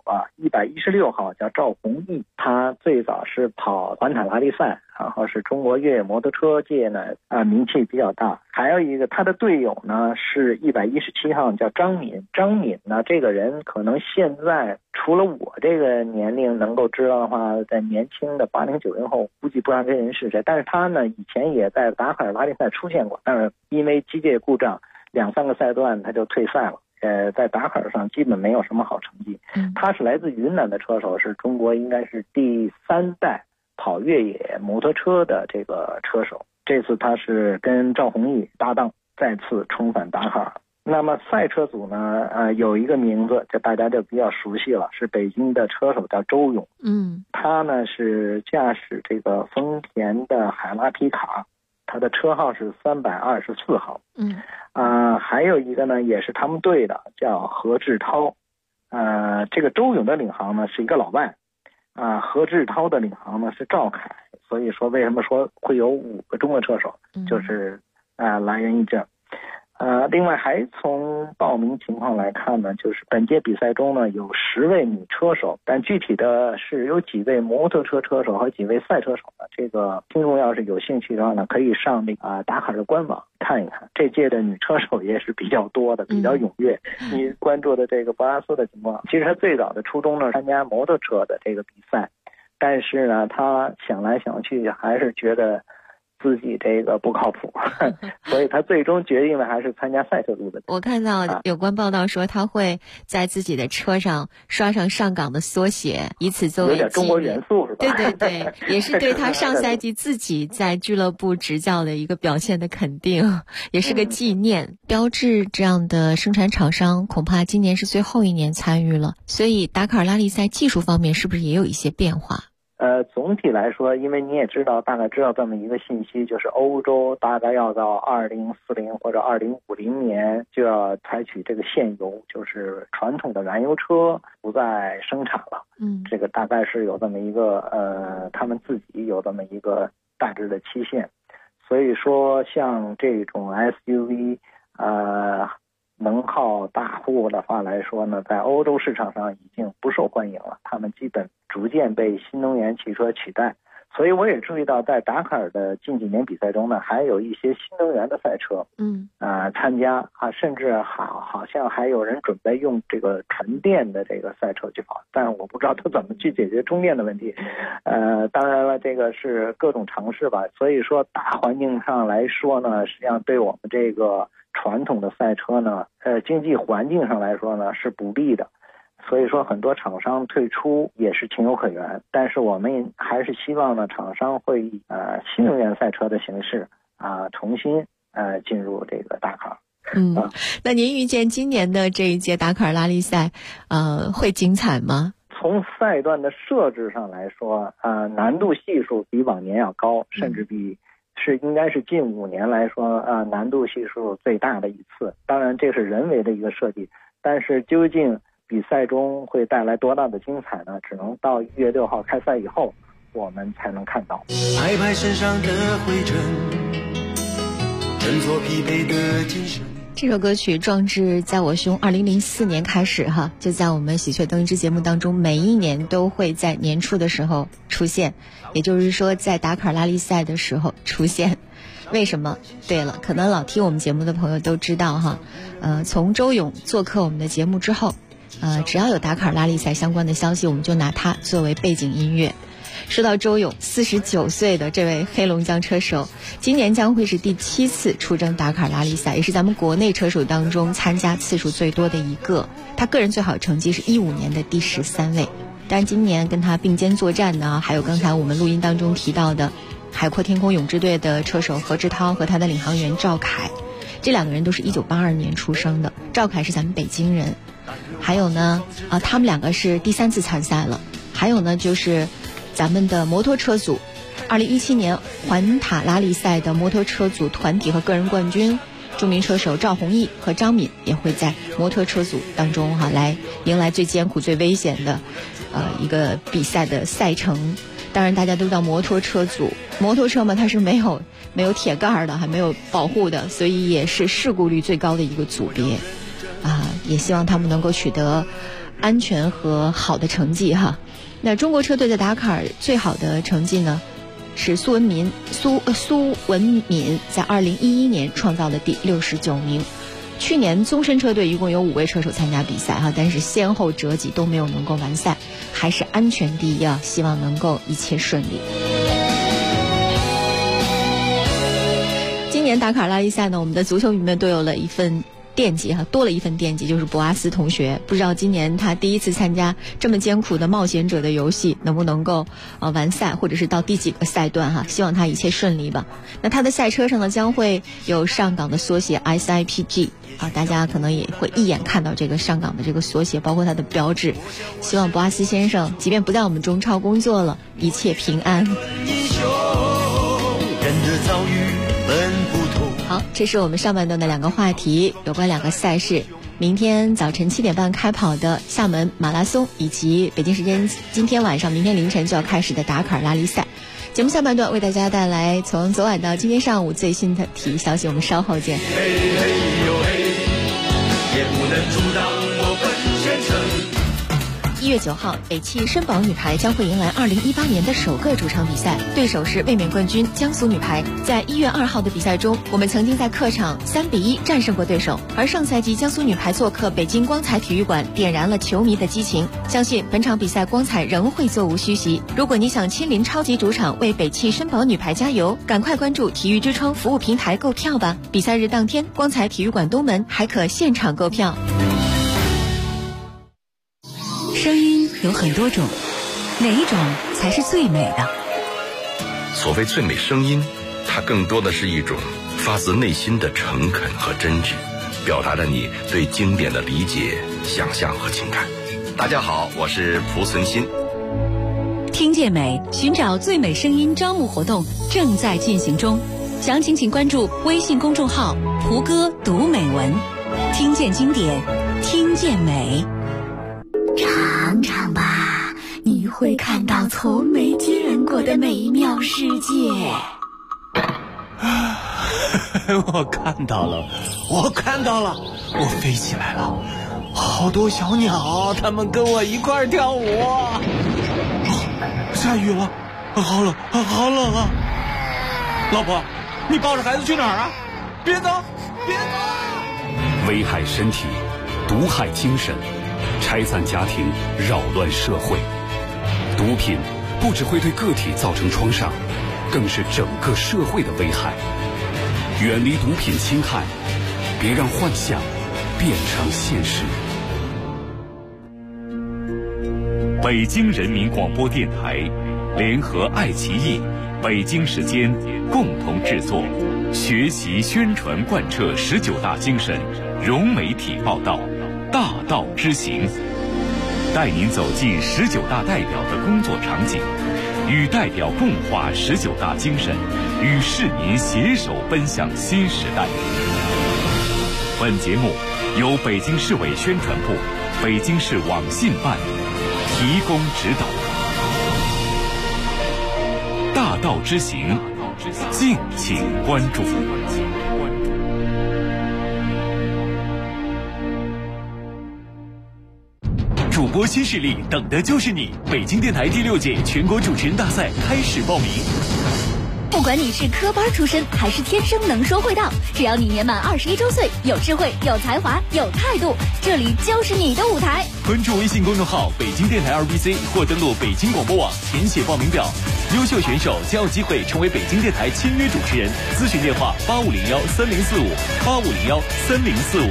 116号叫赵宏毅，他最早是跑环塔拉力赛，然后是中国越野摩托车界呢名气比较大。还有一个他的队友呢是117号叫张敏。张敏呢这个人可能现在除了我这个年龄能够知道的话，在年轻的80、90后估计不知道这人是谁。但是他呢以前也在达喀尔拉力赛出现过，但是因为机械故障2、3个赛段他就退赛了。在达喀尔上基本没有什么好成绩。他是来自云南的车手，是中国应该是第3代跑越野摩托车的这个车手。这次他是跟赵宏毅搭档，再次重返达喀尔。那么赛车组呢有一个名字就大家就比较熟悉了，是北京的车手叫周勇。他呢是驾驶这个丰田的海拉皮卡，他的车号是324号。还有一个呢也是他们队的叫何志涛， 这个周勇的领航呢是一个老外，何志涛的领航呢是赵凯，所以说为什么说会有5个中国车手，就是来源于这。另外还从报名情况来看呢，就是本届比赛中呢有10位女车手，但具体的是有几位摩托车车手和几位赛车手呢？这个听众要是有兴趣的话呢，可以上达卡的官网看一看。这届的女车手也是比较多的，比较踊跃。你关注的这个博拉斯的情况，其实他最早的初衷呢参加摩托车的这个比赛，但是呢他想来想去还是觉得自己这个不靠谱，所以他最终决定了还是参加赛车路的。 我看到有关报道说他会在自己的车上刷上上港的缩写，以此作为有点中国元素是吧？ 对对对，也是对他上赛季自己在俱乐部执教的一个表现的肯定，也是个纪念。标致这样的生产厂商恐怕今年是最后一年参与了，所以达喀尔拉力赛技术方面是不是也有一些变化？ 总体来说，因为你也大概知道这么一个信息，就是欧洲大概要到2040或者2050年就要采取这个限油，就是传统的燃油车不再生产了。这个大概是有这么一个他们自己有这么一个大致的期限。所以说像这种 SUV 能耗大户的话来说呢，在欧洲市场上已经不受欢迎了，他们基本逐渐被新能源汽车取代。所以我也注意到在达喀尔的近几年比赛中呢，还有一些新能源的赛车参加甚至好像还有人准备用这个纯电的这个赛车去跑，但是我不知道他怎么去解决充电的问题。当然了，这个是各种尝试吧。所以说大环境上来说呢，实际上对我们这个传统的赛车呢，经济环境上来说呢是不利的。所以说很多厂商退出也是情有可原，但是我们还是希望呢，厂商会以新能源赛车的形式重新进入这个达喀尔。 那您预见今年的这一届达喀尔拉力赛会精彩吗？ 从赛段的设置上来说，难度系数比往年要高，甚至应该是近5年来说难度系数最大的一次。当然这是人为的一个设计，但是究竟比赛中会带来多大的精彩呢？只能到1月6号开赛以后我们才能看到。 拍拍身上的灰尘，振作疲惫的精神。 这首歌曲《壮志在我胸》2004年开始就在我们喜鹊登之节目当中，每一年都会在年初的时候出现，也就是说在达喀尔拉力赛的时候出现。为什么？对了，可能老听我们节目的朋友都知道从周勇做客我们的节目之后，只要有达喀尔拉力赛相关的消息，我们就拿它作为背景音乐。说到周勇，49岁的这位黑龙江车手，今年将会是第7次出征达喀尔拉力赛，也是咱们国内车手当中参加次数最多的一个。他个人最好成绩是15年的第13位。但今年跟他并肩作战的还有刚才我们录音当中提到的海阔天空勇志队的车手何志涛和他的领航员赵凯，这2个人都是1982年出生的。赵凯是咱们北京人。还有呢他们2个是第3次参赛了。还有呢就是咱们的摩托车组，2017年环塔拉力赛的摩托车组团体和个人冠军，著名车手赵弘毅和张敏也会在摩托车组当中来迎来最艰苦最危险的一个比赛的赛程。当然大家都知道摩托车组，摩托车嘛它是没有铁盖的，还没有保护的，所以也是事故率最高的一个组别也希望他们能够取得安全和好的成绩那中国车队在达喀尔最好的成绩呢，是苏文敏在2011年创造的第69名。去年宗申车队一共有5位车手参加比赛但是先后折戟都没有能够完赛，还是安全第一希望能够一切顺利。今年达喀尔拉力赛呢，我们的足球迷们都有了一份惦记多了一份惦记，就是博阿斯同学，不知道今年他第一次参加这么艰苦的冒险者的游戏能不能够完赛，或者是到第几个赛段希望他一切顺利吧。那他的赛车上呢将会有上港的缩写 SIPG大家可能也会一眼看到这个上港的这个缩写，包括他的标志。希望博阿斯先生即便不在我们中超工作了，一切平安。好，这是我们上半段的2个话题，有关2个赛事。 明天早晨7点半开跑的厦门马拉松，以及北京时间今天晚上、明天凌晨就要开始的达喀尔拉力赛。节目下半段为大家带来从昨晚到今天上午最新的体育消息，我们稍后见。 嘿嘿呦嘿，也不能阻挡我奔前程。 1月9号，北汽绅宝女排将会迎来2018年的首个主场比赛，对手是卫冕冠军江苏女排。在1月2号的比赛中，我们曾经在客场3-1战胜过对手，而上赛季江苏女排做客北京光彩体育馆，点燃了球迷的激情。相信本场比赛光彩仍会座无虚席。如果你想亲临超级主场为北汽绅宝女排加油，赶快关注体育之窗服务平台购票吧。比赛日当天，光彩体育馆东门还可现场购票。 声音有很多种，哪一种才是最美的？ 所谓最美声音，它更多的是一种发自内心的诚恳和真挚，表达着你对经典的理解、想象和情感。大家好，我是蒲存昕。 听见美，寻找最美声音招募活动正在进行中，详情请关注微信公众号蒲哥读美文，听见经典，听见美。 尝尝吧，你会看到从没见过的美妙世界。 我看到了，我飞起来了，好多小鸟，它们跟我一块跳舞。下雨了，好冷啊！老婆，你抱着孩子去哪儿啊？别走！ 危害身体，毒害精神，拆散家庭，扰乱社会。毒品不只会对个体造成创伤，更是整个社会的危害。远离毒品侵害，别让幻想变成现实。北京人民广播电台联合爱奇艺、北京时间共同制作，学习宣传贯彻19大精神，融媒体报道，大道之行，带您走进19大代表的工作场景，与代表共话19大精神，与市民携手奔向新时代。本节目由北京市委宣传部、北京市网信办提供指导。大道之行，敬请关注。 主播新势力等的就是你！北京电台第6届全国主持人大赛开始报名。 不管你是科班出身还是天生能说会道，只要你年满21周岁，有智慧、有才华、有态度，这里就是你的舞台。 关注微信公众号北京电台2BC 或登录北京广播网填写报名表，优秀选手将有机会成为北京电台签约主持人。咨询电话8501-3045，8501-3045。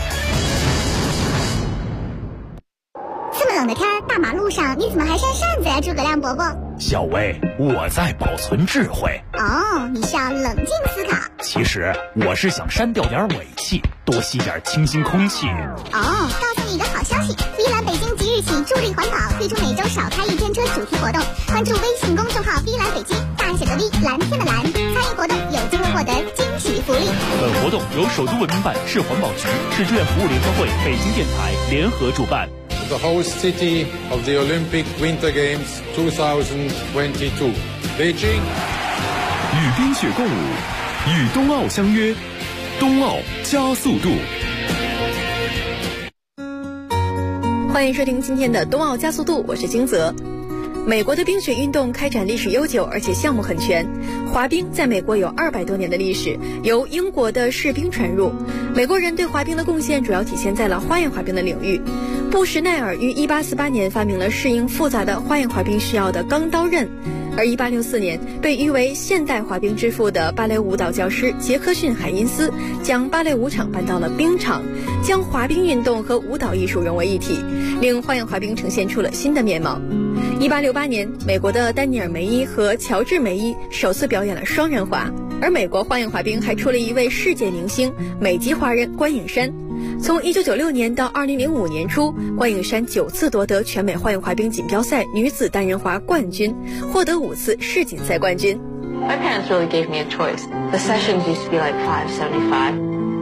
这么冷的天，大马路上你怎么还扇扇子呀，诸葛亮伯伯？ 小薇，我在保存智慧。 哦，你是要冷静思考。 其实我是想删掉点尾气，多吸点清新空气。 哦，告诉你一个好消息，碧蓝北京即日起助力环保，推出每周少开1天车主题活动。关注微信公众号碧蓝北京，大写的 V， 蓝天的蓝，参与活动有机会获得惊喜福利。 本活动由首都文明办、市环保局、市志愿服务联合会、北京电台联合主办。 The host city of the Olympic Winter Games 2022, Beijing。 与冰雪共舞，与冬奥相约，冬奥加速度。 欢迎收听今天的冬奥加速度，我是金泽。美国的冰雪运动开展历史悠久，而且项目很全。滑冰在美国有200多年的历史，由英国的士兵传入。美国人对滑冰的贡献主要体现在了花样滑冰的领域。布什奈尔于1848年发明了适应复杂的花样滑冰需要的钢刀刃，而1864年被誉为现代滑冰之父的芭蕾舞蹈教师杰克逊·海因斯将芭蕾舞场搬到了冰场，将滑冰运动和舞蹈艺术融为一体，令花样滑冰呈现出了新的面貌。1868年，美国的丹尼尔·梅伊和乔治·梅伊首次表演了双人滑，而美国花样滑冰还出了一位世界明星美籍华人关颖珊。从1996年到2005年初，关颖珊9次夺得全美花样滑冰锦标赛女子单人滑冠军，获得5次世锦赛冠军。 My parents really gave me a choice. The sessions used to be like $5.75.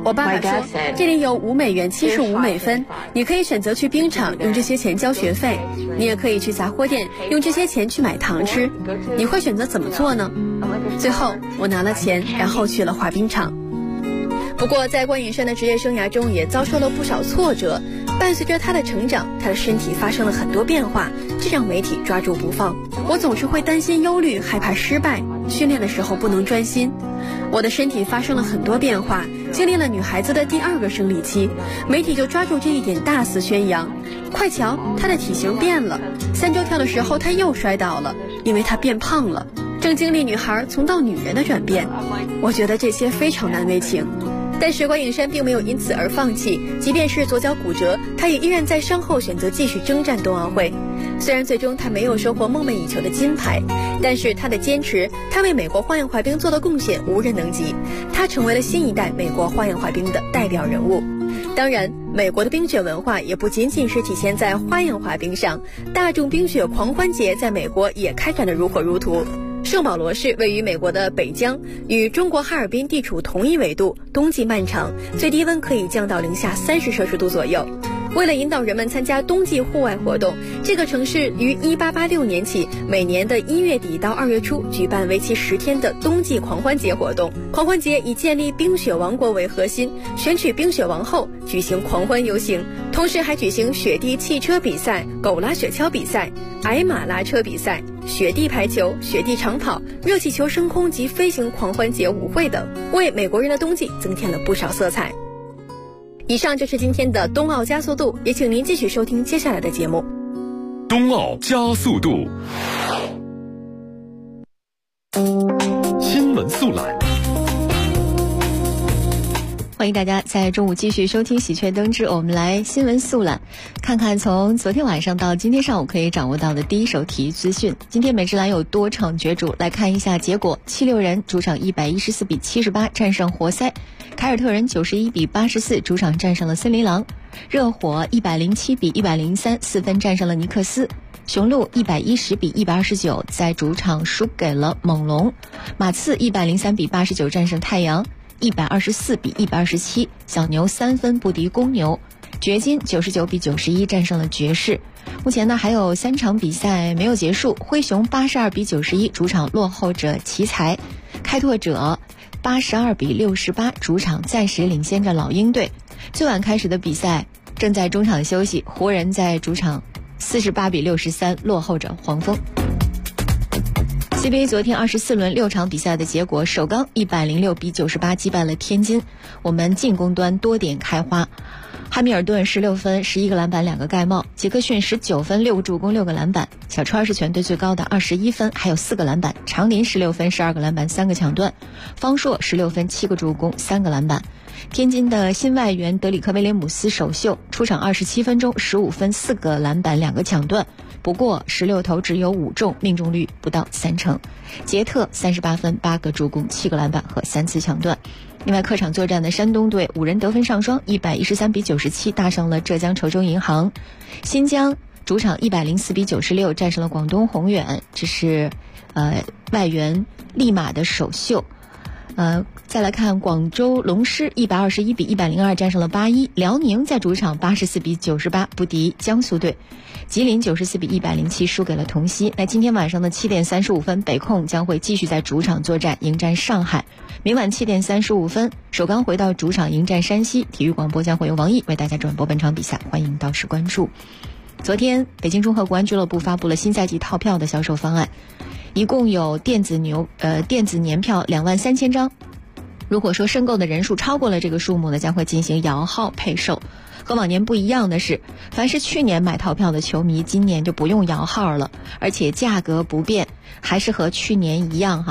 我爸爸说，这里有$5、75美分，你可以选择去冰场用这些钱交学费，你也可以去杂货店用这些钱去买糖吃，你会选择怎么做呢？最后我拿了钱，然后去了滑冰场。不过在关颖珊的职业生涯中也遭受了不少挫折，伴随着她的成长，她的身体发生了很多变化，这让媒体抓住不放。我总是会担心忧虑，害怕失败，训练的时候不能专心。我的身体发生了很多变化，经历了女孩子的第2个生理期，媒体就抓住这一点大肆宣扬。快瞧，她的体型变了，3周跳的时候她又摔倒了，因为她变胖了，正经历女孩从到女人的转变。我觉得这些非常难为情。但是关颖珊并没有因此而放弃，即便是左脚骨折，她也依然在伤后选择继续征战冬奥会。虽然最终她没有收获梦寐以求的金牌，但是她的坚持，她为美国花样滑冰做的贡献无人能及，她成为了新一代美国花样滑冰的代表人物。当然，美国的冰雪文化也不仅仅是体现在花样滑冰上，大众冰雪狂欢节在美国也开展得如火如荼。圣保罗市位于美国的北疆，与中国哈尔滨地处同一纬度，冬季漫长，最低温可以降到-30摄氏度左右。为了引导人们参加冬季户外活动，这个城市于1886年起，每年的1月底到2月初举办为期10天的冬季狂欢节活动。狂欢节以建立冰雪王国为核心，选取冰雪王后，举行狂欢游行，同时还举行雪地汽车比赛、狗拉雪橇比赛、矮马拉车比赛、雪地排球、雪地长跑、热气球升空及飞行狂欢节舞会等，为美国人的冬季增添了不少色彩。以上就是今天的冬奥加速度，也请您继续收听接下来的节目。 冬奥加速度，新闻速览。 欢迎大家在中午继续收听喜鹊灯之我们来新闻速览，看看从昨天晚上到今天上午可以掌握到的第一手体育资讯。今天美职篮有多场角逐，来看一下结果。76人主场114比78战胜活塞，凯尔特人91比84主场战胜了森林狼，热火107比103 4分战胜了尼克斯，雄鹿110比129在主场输给了猛龙，马刺103比89战胜太阳，124比127小牛3分不敌公牛，掘金99比91战胜了爵士。目前呢还有3场比赛没有结束，灰熊82比91主场落后着奇才，开拓者82比68主场暂时领先着老鹰队。最晚开始的比赛正在中场休息，湖人在主场48比63落后着黄蜂。CBA 昨天24轮6场比赛的结果，首钢106比98击败了天津，我们进攻端多点开花，汉密尔顿16分11个篮板2个盖帽，杰克逊19分6个助攻6个篮板，小川是全队最高的21分还有4个篮板，长林16分12个篮板3个抢断，方硕16分7个助攻3个篮板。天津的新外援德里克威廉姆斯首秀，出场27分钟15分4个篮板2个抢断，不过16投只有5中，命中率不到30%。杰特38分8个助攻7个篮板和3次抢断。另外客场作战的山东队5人得分上双，113比97大胜了浙江稠州银行。新疆主场104比96战胜了广东宏远，这是外援利马的首秀。再来看广州龙狮121比102战胜了81，辽宁在主场84比98不敌江苏队，吉林94比107输给了同曦。那今天晚上的7点35分，北控将会继续在主场作战迎战上海。明晚7点35分，首钢回到主场迎战山西。体育广播将会由王毅为大家转播本场比赛，欢迎到时关注。昨天北京中赫国安俱乐部发布了新赛季套票的销售方案，一共有电子年票23000张。如果说申购的人数超过了这个数目呢，将会进行摇号配售。和往年不一样的是，凡是去年买套票的球迷，今年就不用摇号了，而且价格不变，还是和去年一样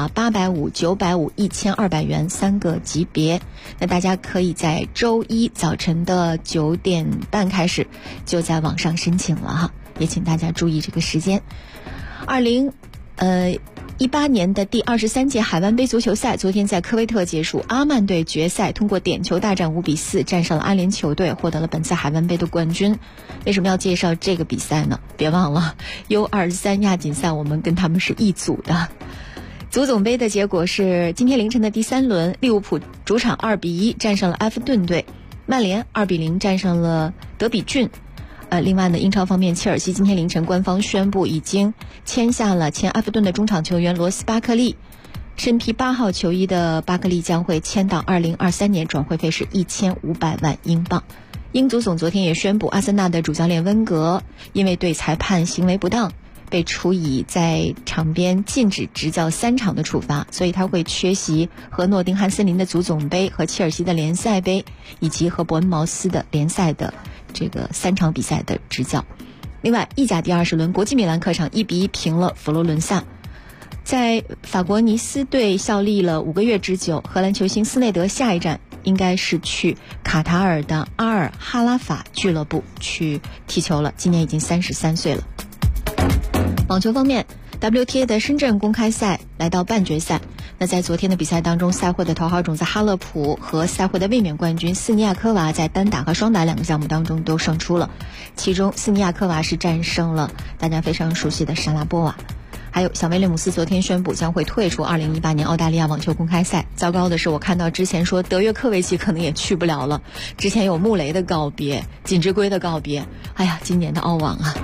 850、950、1200元3个级别。那大家可以在周一早晨的9点半开始就在网上申请了也请大家注意这个时间。2018年的第23届海湾杯足球赛昨天在科威特结束，阿曼队决赛通过点球大战5比4战胜了阿联酋队，获得了本次海湾杯的冠军。为什么要介绍这个比赛呢？别忘了 U23 亚锦赛我们跟他们是一组的。 足总杯的结果是今天凌晨的第3轮，利物浦主场2-1战胜了埃弗顿队，曼联2-0战胜了德比郡。另外呢，英超方面，切尔西今天凌晨官方宣布已经签下了前埃弗顿的中场球员罗斯巴克利，身披8号球衣的巴克利将会签到2023年，转会费是1500万英镑。英足总昨天也宣布，阿森纳的主教练温格因为对裁判行为不当被处以在场边禁止执教3场的处罚，所以他会缺席和诺丁汉森林的足总杯和切尔西的联赛杯以及和伯恩茅斯的联赛的这个3场比赛的执教。另外，意甲第20轮，国际米兰客场1-1平了佛罗伦萨。在法国尼斯队效力了5个月之久，荷兰球星斯内德下一站应该是去卡塔尔的阿尔哈拉法俱乐部去踢球了，今年已经33岁了。网球方面， WTA 的深圳公开赛来到半决赛。那在昨天的比赛当中，赛会的头号种子哈勒普和赛会的卫冕冠军斯尼亚科娃在单打和双打2个项目当中都胜出了，其中斯尼亚科娃是战胜了大家非常熟悉的莎拉波娃。还有小威廉姆斯昨天宣布将会退出2018年澳大利亚网球公开赛。糟糕的是，我看到之前说德约科维奇可能也去不了了，之前有穆雷的告别，锦织圭的告别，哎呀，今年的澳网啊。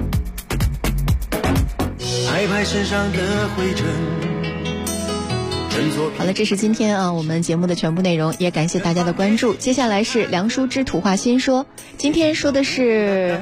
拍拍身上的灰尘。 好了，这是今天我们节目的全部内容，也感谢大家的关注。接下来是梁淑之土话新说，今天说的是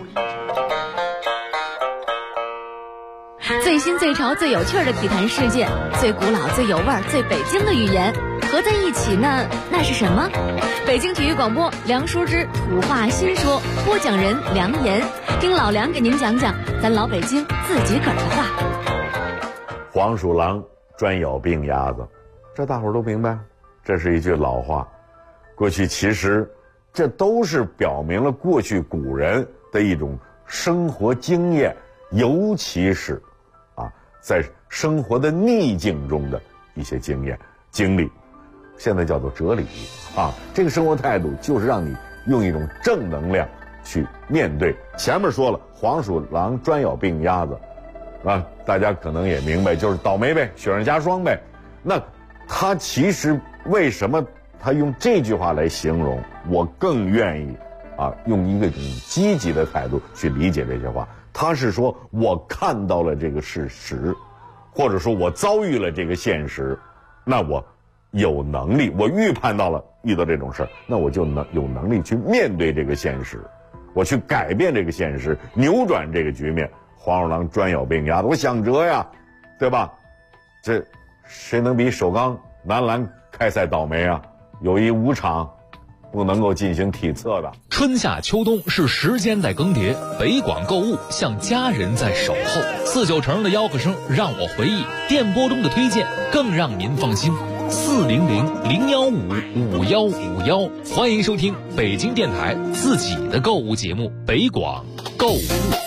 最新最潮最有趣的体坛事件，最古老最有味儿最北京的语言合在一起呢，那是什么？北京体育广播梁淑之土话新说，播讲人梁岩，听老梁给您讲讲咱老北京自己个儿的话。 黄鼠狼专咬病鸭子，这大伙儿都明白，这是一句老话。过去其实这都是表明了过去古人的一种生活经验，尤其是在生活的逆境中的一些经验经历，现在叫做哲理这个生活态度就是让你用一种正能量去面对。前面说了，黄鼠狼专咬病鸭子大家可能也明白，就是倒霉呗，雪上加霜呗。那他其实为什么他用这句话来形容，我更愿意用一个积极的态度去理解这些话。他是说我看到了这个事实，或者说我遭遇了这个现实，那我有能力，我预判到了遇到这种事儿，那我就有能力去面对这个现实，我去改变这个现实，扭转这个局面。黄鼠狼专咬病鸭子，我想辙呀，对吧？这谁能比首钢男篮开赛倒霉啊？有5场不能够进行体测的。 春夏秋冬是时间在更迭，北广购物像家人在守候。49城的吆喝声让我回忆，电波中的推荐更让您放心。400-015-5151，欢迎收听北京电台自己的购物节目《北广购物》。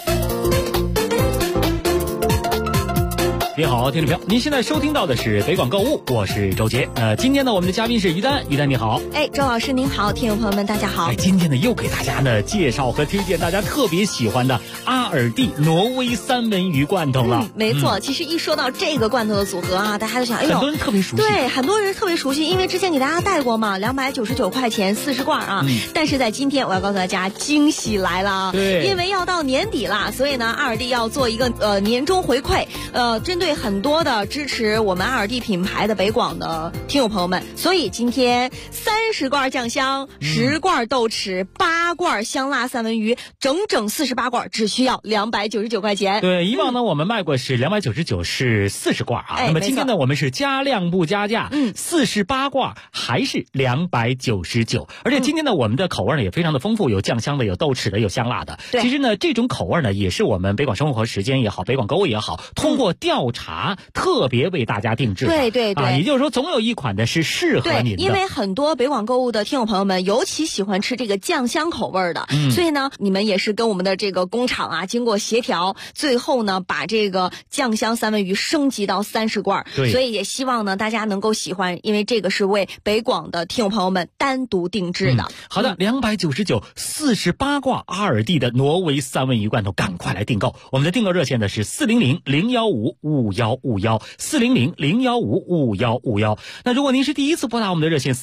你好，听众朋友，您现在收听到的是北广购物，我是周杰。今天呢，我们的嘉宾是于丹，于丹你好。 周老师您好，听众朋友们大家好。 今天呢，又给大家呢介绍和推荐大家特别喜欢的阿尔蒂挪威三文鱼罐头了。 没错，其实一说到这个罐头的组合大家就想， 很多人特别熟悉。 对，很多人特别熟悉，因为之前给大家带过嘛，299块钱40罐但是在今天我要告诉大家，惊喜来了。 对， 因为要到年底了，所以呢，阿尔蒂要做一个年终回馈，针对很多的支持我们阿尔蒂品牌的北广的听友朋友们，所以今天30罐酱香，10罐豆豉，8罐香辣三文鱼，整整48罐，只需要299块钱。 对，以往呢我们卖过是299是40罐那么今天呢我们是加量不加价，48罐还是299。而且今天呢我们的口味呢也非常的丰富，有酱香的，有豆豉的，有香辣的。其实呢这种口味呢也是我们北广生活时间也好，北广购物也好，通过调查特别为大家定制的。 对也就是说总有一款的是适合您的。 因为很多北广购物的听友朋友们尤其喜欢吃这个酱香口味的，所以呢你们也是跟我们的这个工厂经过协调，最后呢把这个酱香三文鱼升级到30罐。所以也希望呢大家能够喜欢，因为这个是为北广的听友朋友们单独定制的。 好的，299 48罐阿尔蒂的挪威三文鱼罐头，赶快来订购。我们的订购热线呢是400-015-5151 ，400-015-5151。那如果您是第一次拨打我们的热线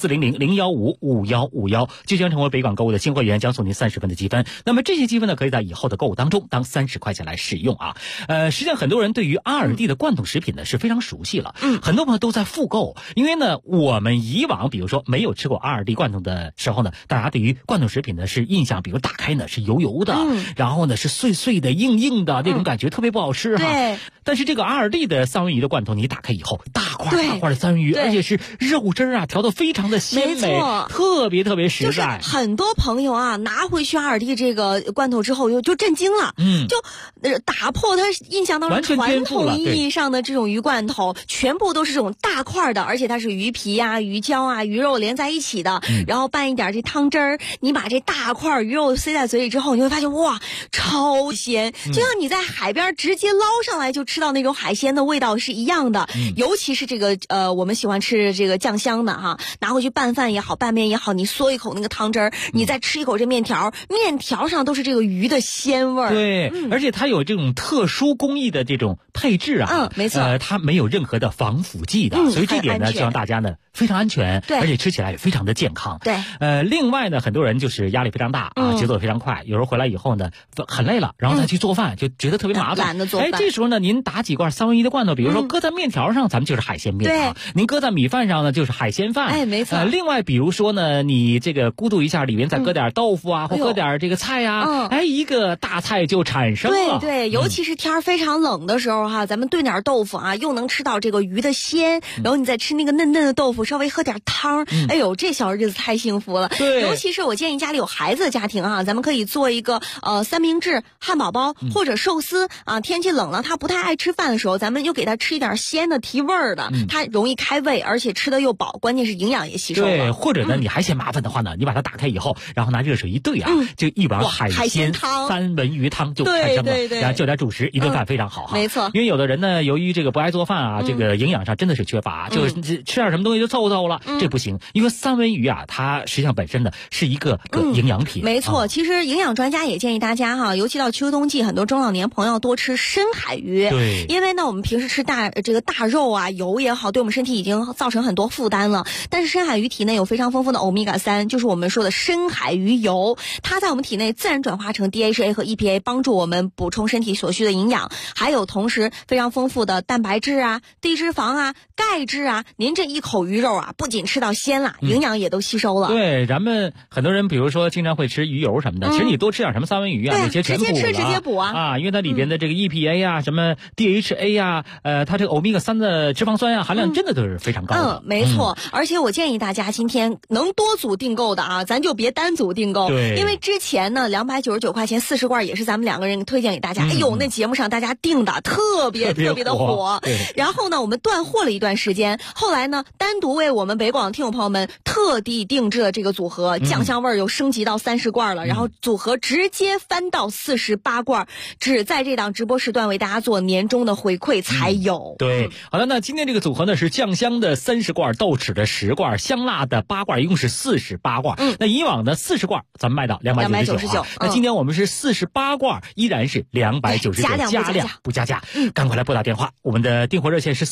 400-015-5151，就将成为北广购物的新会员，将送您30分的积分。那么这些积分呢，可以在以后的购物当中当30块钱来使用啊。实际上很多人对于阿尔蒂的罐头食品呢是非常熟悉了，很多朋友都在复购，因为呢我们以往比如说没有吃过阿尔蒂罐头的时候呢，大家对于罐头食品呢是印象，比如打开呢是油油的，然后呢是碎碎的硬硬的那种感觉特别不好吃哈。 对。 但是这个阿尔蒂的三文鱼的罐头，你打开以后，大块的三文鱼，而且是肉汁啊调得非常的鲜美，特别特别实在。 就是很多朋友啊拿回去阿尔蒂这个罐头之后就震惊了，就打破他印象当中传统意义上的这种鱼罐头，全部都是这种大块的，而且它是鱼皮啊、鱼胶啊、鱼肉连在一起的，然后拌一点这汤汁儿，你把这大块鱼肉塞在嘴里之后，你会发现哇，超鲜，就像你在海边直接捞上来就吃到那种海鲜的味道是一样的。尤其是这个我们喜欢吃这个酱香的哈，拿回去拌饭也好，拌面也好，你嗦一口那个汤汁儿，你再吃一口这面条，面条上都是这个鱼的鲜味儿。 对，而且它有这种特殊工艺的这种配置啊， 没错， 它没有任何的防腐剂的，所以这点呢，就让大家呢非常安全， 对， 而且吃起来也非常的健康。 对， 另外呢，很多人就是压力非常大啊，节奏非常快，有时候回来以后呢很累了，然后再去做饭，就觉得特别麻烦， 懒得做饭。 这时候呢，您打几罐三文鱼的罐头，比如说搁在面条上，咱们就是海鲜面啊；您搁在米饭上呢，就是海鲜饭。 没错。 另外，比如说呢，你这个咕嘟一下，里面再搁点豆腐啊，或搁点这个菜啊，一个大菜就产生了。 对，尤其是天非常冷的时候哈，咱们炖点豆腐啊，又能吃到这个鱼的鲜，然后你再吃那个嫩嫩的豆腐，稍微喝点汤，哎呦，这小日子太幸福了。 对， 尤其是我建议家里有孩子的家庭啊，咱们可以做一个三明治、汉堡包或者寿司啊。天气冷了，他不太爱吃饭的时候，咱们就给他吃一点鲜的提味儿的，它容易开胃，而且吃的又饱，关键是营养也吸收了。 对，或者呢，你还嫌麻烦的话呢，你把它打开以后，然后拿热水一兑啊，就一碗海鲜汤、三文鱼汤就产生了，然后就点主食，一顿饭非常好哈。 没错， 因为有的人呢，由于这个不爱做饭啊，这个营养上真的是缺乏，就吃点什么东西就凑合了，这不行。因为三文鱼啊，它实际上本身呢是一个营养品。 没错，其实营养专家也建议大家哈，尤其到秋冬季，很多中老年朋友多吃深海鱼。 对， 因为呢，我们平时吃大肉啊、油也好，对我们身体已经造成很多负担了。但是深海鱼体内有非常丰富的欧米伽3，就是我们说的深海鱼油，它在我们体内自然转化成 DHA 和 EPA， 帮助我们补充身体所需的营养。还有同时非常丰富的蛋白质啊、低脂肪啊、钙质啊。您这一口鱼肉啊，不仅吃到鲜了，营养也都吸收了。 对，咱们很多人比如说经常会吃鱼油什么的，其实你多吃点什么三文鱼啊，那些全补了， 直接补啊， 因为它里边的这个 EPA 啊、什么 DHA 啊，它这个欧米伽3的脂肪酸啊含量真的都是非常高的。 没错，而且我建议大家今天能多组订购的啊，咱就别单组订购。 对， 因为之前呢299块钱40罐也是咱们2个人推荐给大家，哎呦，那节目上大家订的特别的火。然后呢，我们断货了一段时间，后来呢，单独为我们北广听友朋友们特地定制了这个组合，酱香味又升级到30罐了，然后组合直接翻到48罐，只在这档直播时段为大家做年终的回馈才有。 对，好的，那今天这个组合呢是酱香的30罐，豆豉的10罐，香辣的8罐，一共是48罐。那以往的40罐咱们卖到299，那今天我们是48罐，依然是299，加量不加价。赶快来拨打电话，我们的订货热线是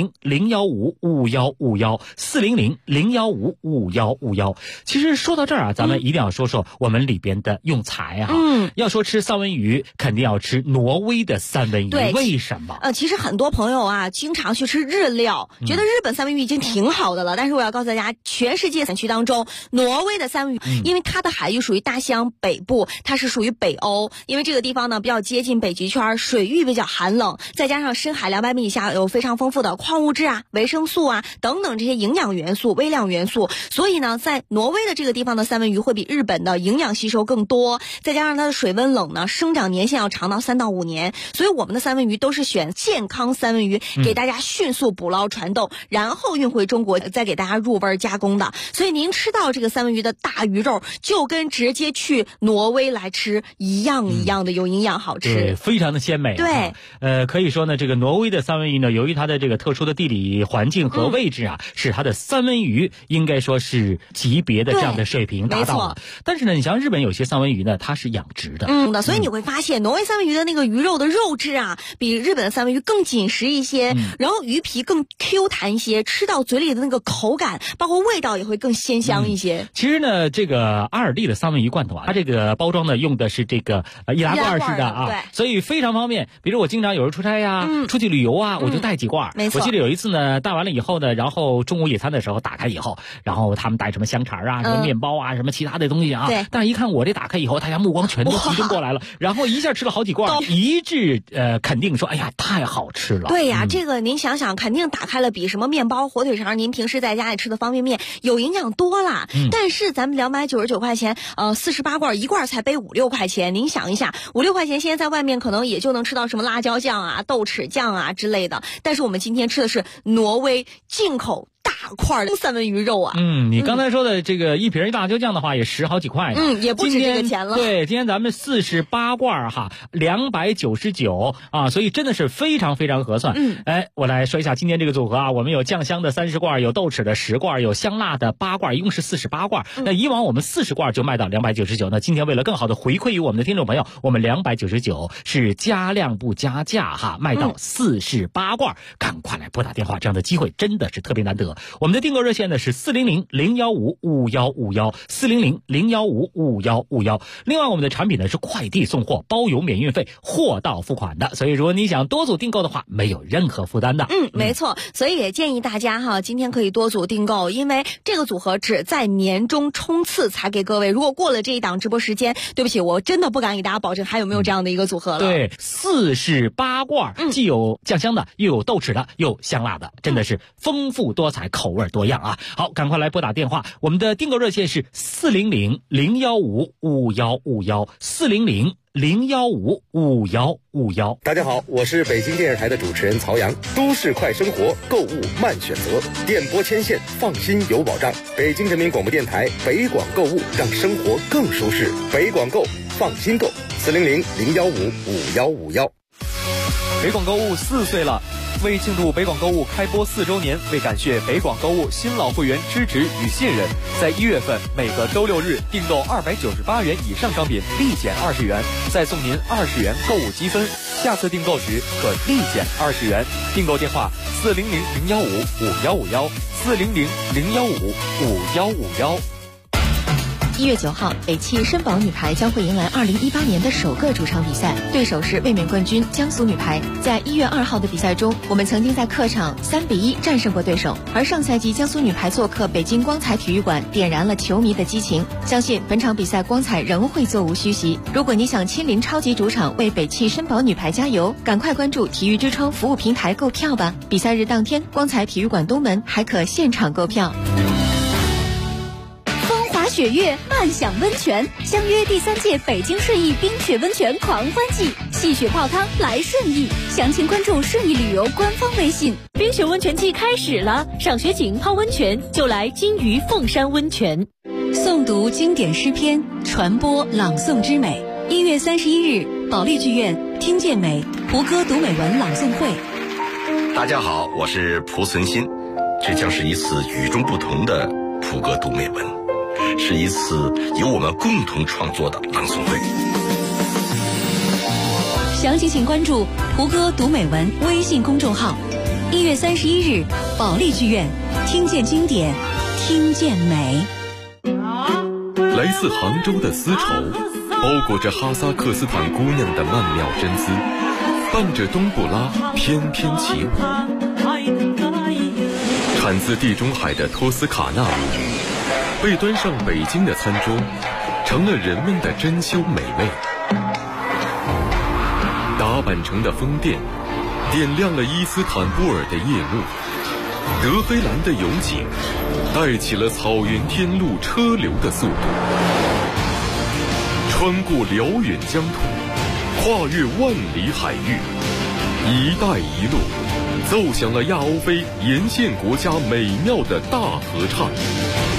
400-015-5151，400-015-5151。其实说到这儿啊，咱们一定要说说我们里边的用材啊。要说吃三文鱼，肯定要吃挪威的三文鱼。 对， 为什么？ 其实很多朋友啊，经常去吃日料，觉得日本三文鱼已经挺好的了。但是我要告诉大家，全世界产区当中，挪威的三文鱼，因为它的海域属于大西洋北部，它是属于北欧，因为这个地方呢比较接近北极圈，水域比较寒冷，再加上深海200米以下有非常丰富的矿物质啊、维生素啊等等这些营养元素、微量元素，所以呢，在挪威的这个地方的三文鱼会比日本的营养吸收更多，再加上它的水温冷呢，生长年限要长到3到5年，所以我们的三文鱼都是选健康三文鱼，给大家迅速捕捞传豆，然后运回中国，再给大家入味加工的。所以您吃到这个三文鱼的大鱼肉，就跟直接去挪威来吃一样的有营养好吃， 对，非常的鲜美。 对， 可以说呢，这个挪威的三文鱼呢，由于它的这个特殊的地理环境和位置啊，是它的三文鱼应该说是级别的这样的水平达到了。但是呢，你像日本有些三文鱼呢，它是养殖的， 所以你会发现挪威三文鱼的那个鱼肉的肉质啊，比日本的三文鱼更紧实一些，然后鱼皮更 Q 弹一些，吃到嘴里的那个口感，包括味道也会更鲜香一些。 其实呢，这个阿尔蒂的三文鱼罐头啊，它这个包装呢用的是这个易拉罐式的啊，所以非常方便。比如我经常有时候出差呀，出去旅游啊，我就带几罐。 没错。 我记得有一次呢，带完了以后呢，然后中午野餐的时候打开以后，然后他们带什么香肠啊、什么面包啊、什么其他的东西啊，但是一看我这打开以后，大家目光全都集中过来了，然后一下吃了好几罐，一致肯定说，哎呀，太好吃了。 对呀，这个您想想，肯定打开了比什么面包、火腿肠，您平时在家里吃的方便面有营养多了。但是咱们299块钱，48罐，一罐才背5、6块钱。您想一下，5、6块钱现在在外面可能也就能吃到什么辣椒酱啊、豆豉酱啊之类的，但是我们今天吃的是挪威进口大块的三文鱼肉啊。 你刚才说的这个一瓶辣椒酱的话也10好几块呢。 也不止这个钱了。 对，今天咱们48罐哈，299啊，所以真的是非常非常合算。我来说一下今天这个组合啊，我们有酱香的30罐，有豆豉的10罐，有香辣的8罐，一共是48罐。那以往我们40罐就卖到299，那今天为了更好的回馈于我们的听众朋友，我们299是加量不加价哈，卖到48罐，赶快来拨打电话，这样的机会真的是特别难得。我们的订购热线呢是400-015-5151，400-015-5151。另外我们的产品呢是快递送货，包邮免运费，货到付款的，所以如果你想多组订购的话，没有任何负担的。 没错，所以也建议大家哈，今天可以多组订购，因为这个组合只在年终冲刺才给各位，如果过了这一档直播时间，对不起，我真的不敢给大家保证还有没有这样的一个组合了。 对，48罐，既有酱香的，又有豆豉的，又有香辣的，真的是丰富多彩，口味多样啊！好，赶快来拨打电话，我们的订购热线是400-015-5151，400-015-5151。 大家好，我是北京电视台的主持人曹阳。都市快生活，购物慢选择，电波牵线，放心有保障。北京人民广播电台北广购物，让生活更舒适。北广购，放心购，400-015-5151。 北广购物4岁了。为庆祝北广购物开播4周年，为感谢北广购物新老会员支持与信任，在1月份每个周6日订购298元以上商品立减20元，再送您20元购物积分，下次订购时可立减20元。订购电话400-015-5151，400-015-5151。 1月9号，北汽绅宝女排将会迎来2018年的首个主场比赛，对手是卫冕冠军江苏女排。在1月2号的比赛中，我们曾经在客场3-1战胜过对手，而上赛季江苏女排做客北京光彩体育馆，点燃了球迷的激情。相信本场比赛光彩仍会座无虚席。如果你想亲临超级主场为北汽绅宝女排加油，赶快关注体育之窗服务平台购票吧。比赛日当天，光彩体育馆东门还可现场购票。 雪月慢享温泉，相约第3届北京顺义冰雪温泉狂欢季，戏雪泡汤来顺义，详情关注顺义旅游官方微信。冰雪温泉季开始了，赏雪景泡温泉就来金鱼凤山温泉。 诵读经典诗篇，传播朗诵之美。1月31日，保利剧院听见美胡歌读美文朗诵会。 大家好，我是蒲存昕，这将是一次与众不同的蒲歌读美文。是一次由我们共同创作的朗诵会。 详情请关注胡歌读美文微信公众号。1月31日，保利剧院，听见经典，听见美。 来自杭州的丝绸，包裹着哈萨克斯坦姑娘的曼妙真姿，伴着冬不拉翩翩起舞。产自地中海的托斯卡纳米，被端上北京的餐桌，成了人们的珍馐美味。打扮成的风电，点亮了伊斯坦布尔的夜幕。德黑兰的油井，带起了草原天路车流的速度。穿过辽远疆土，跨越万里海域，一带一路奏响了亚欧非沿线国家美妙的大合唱。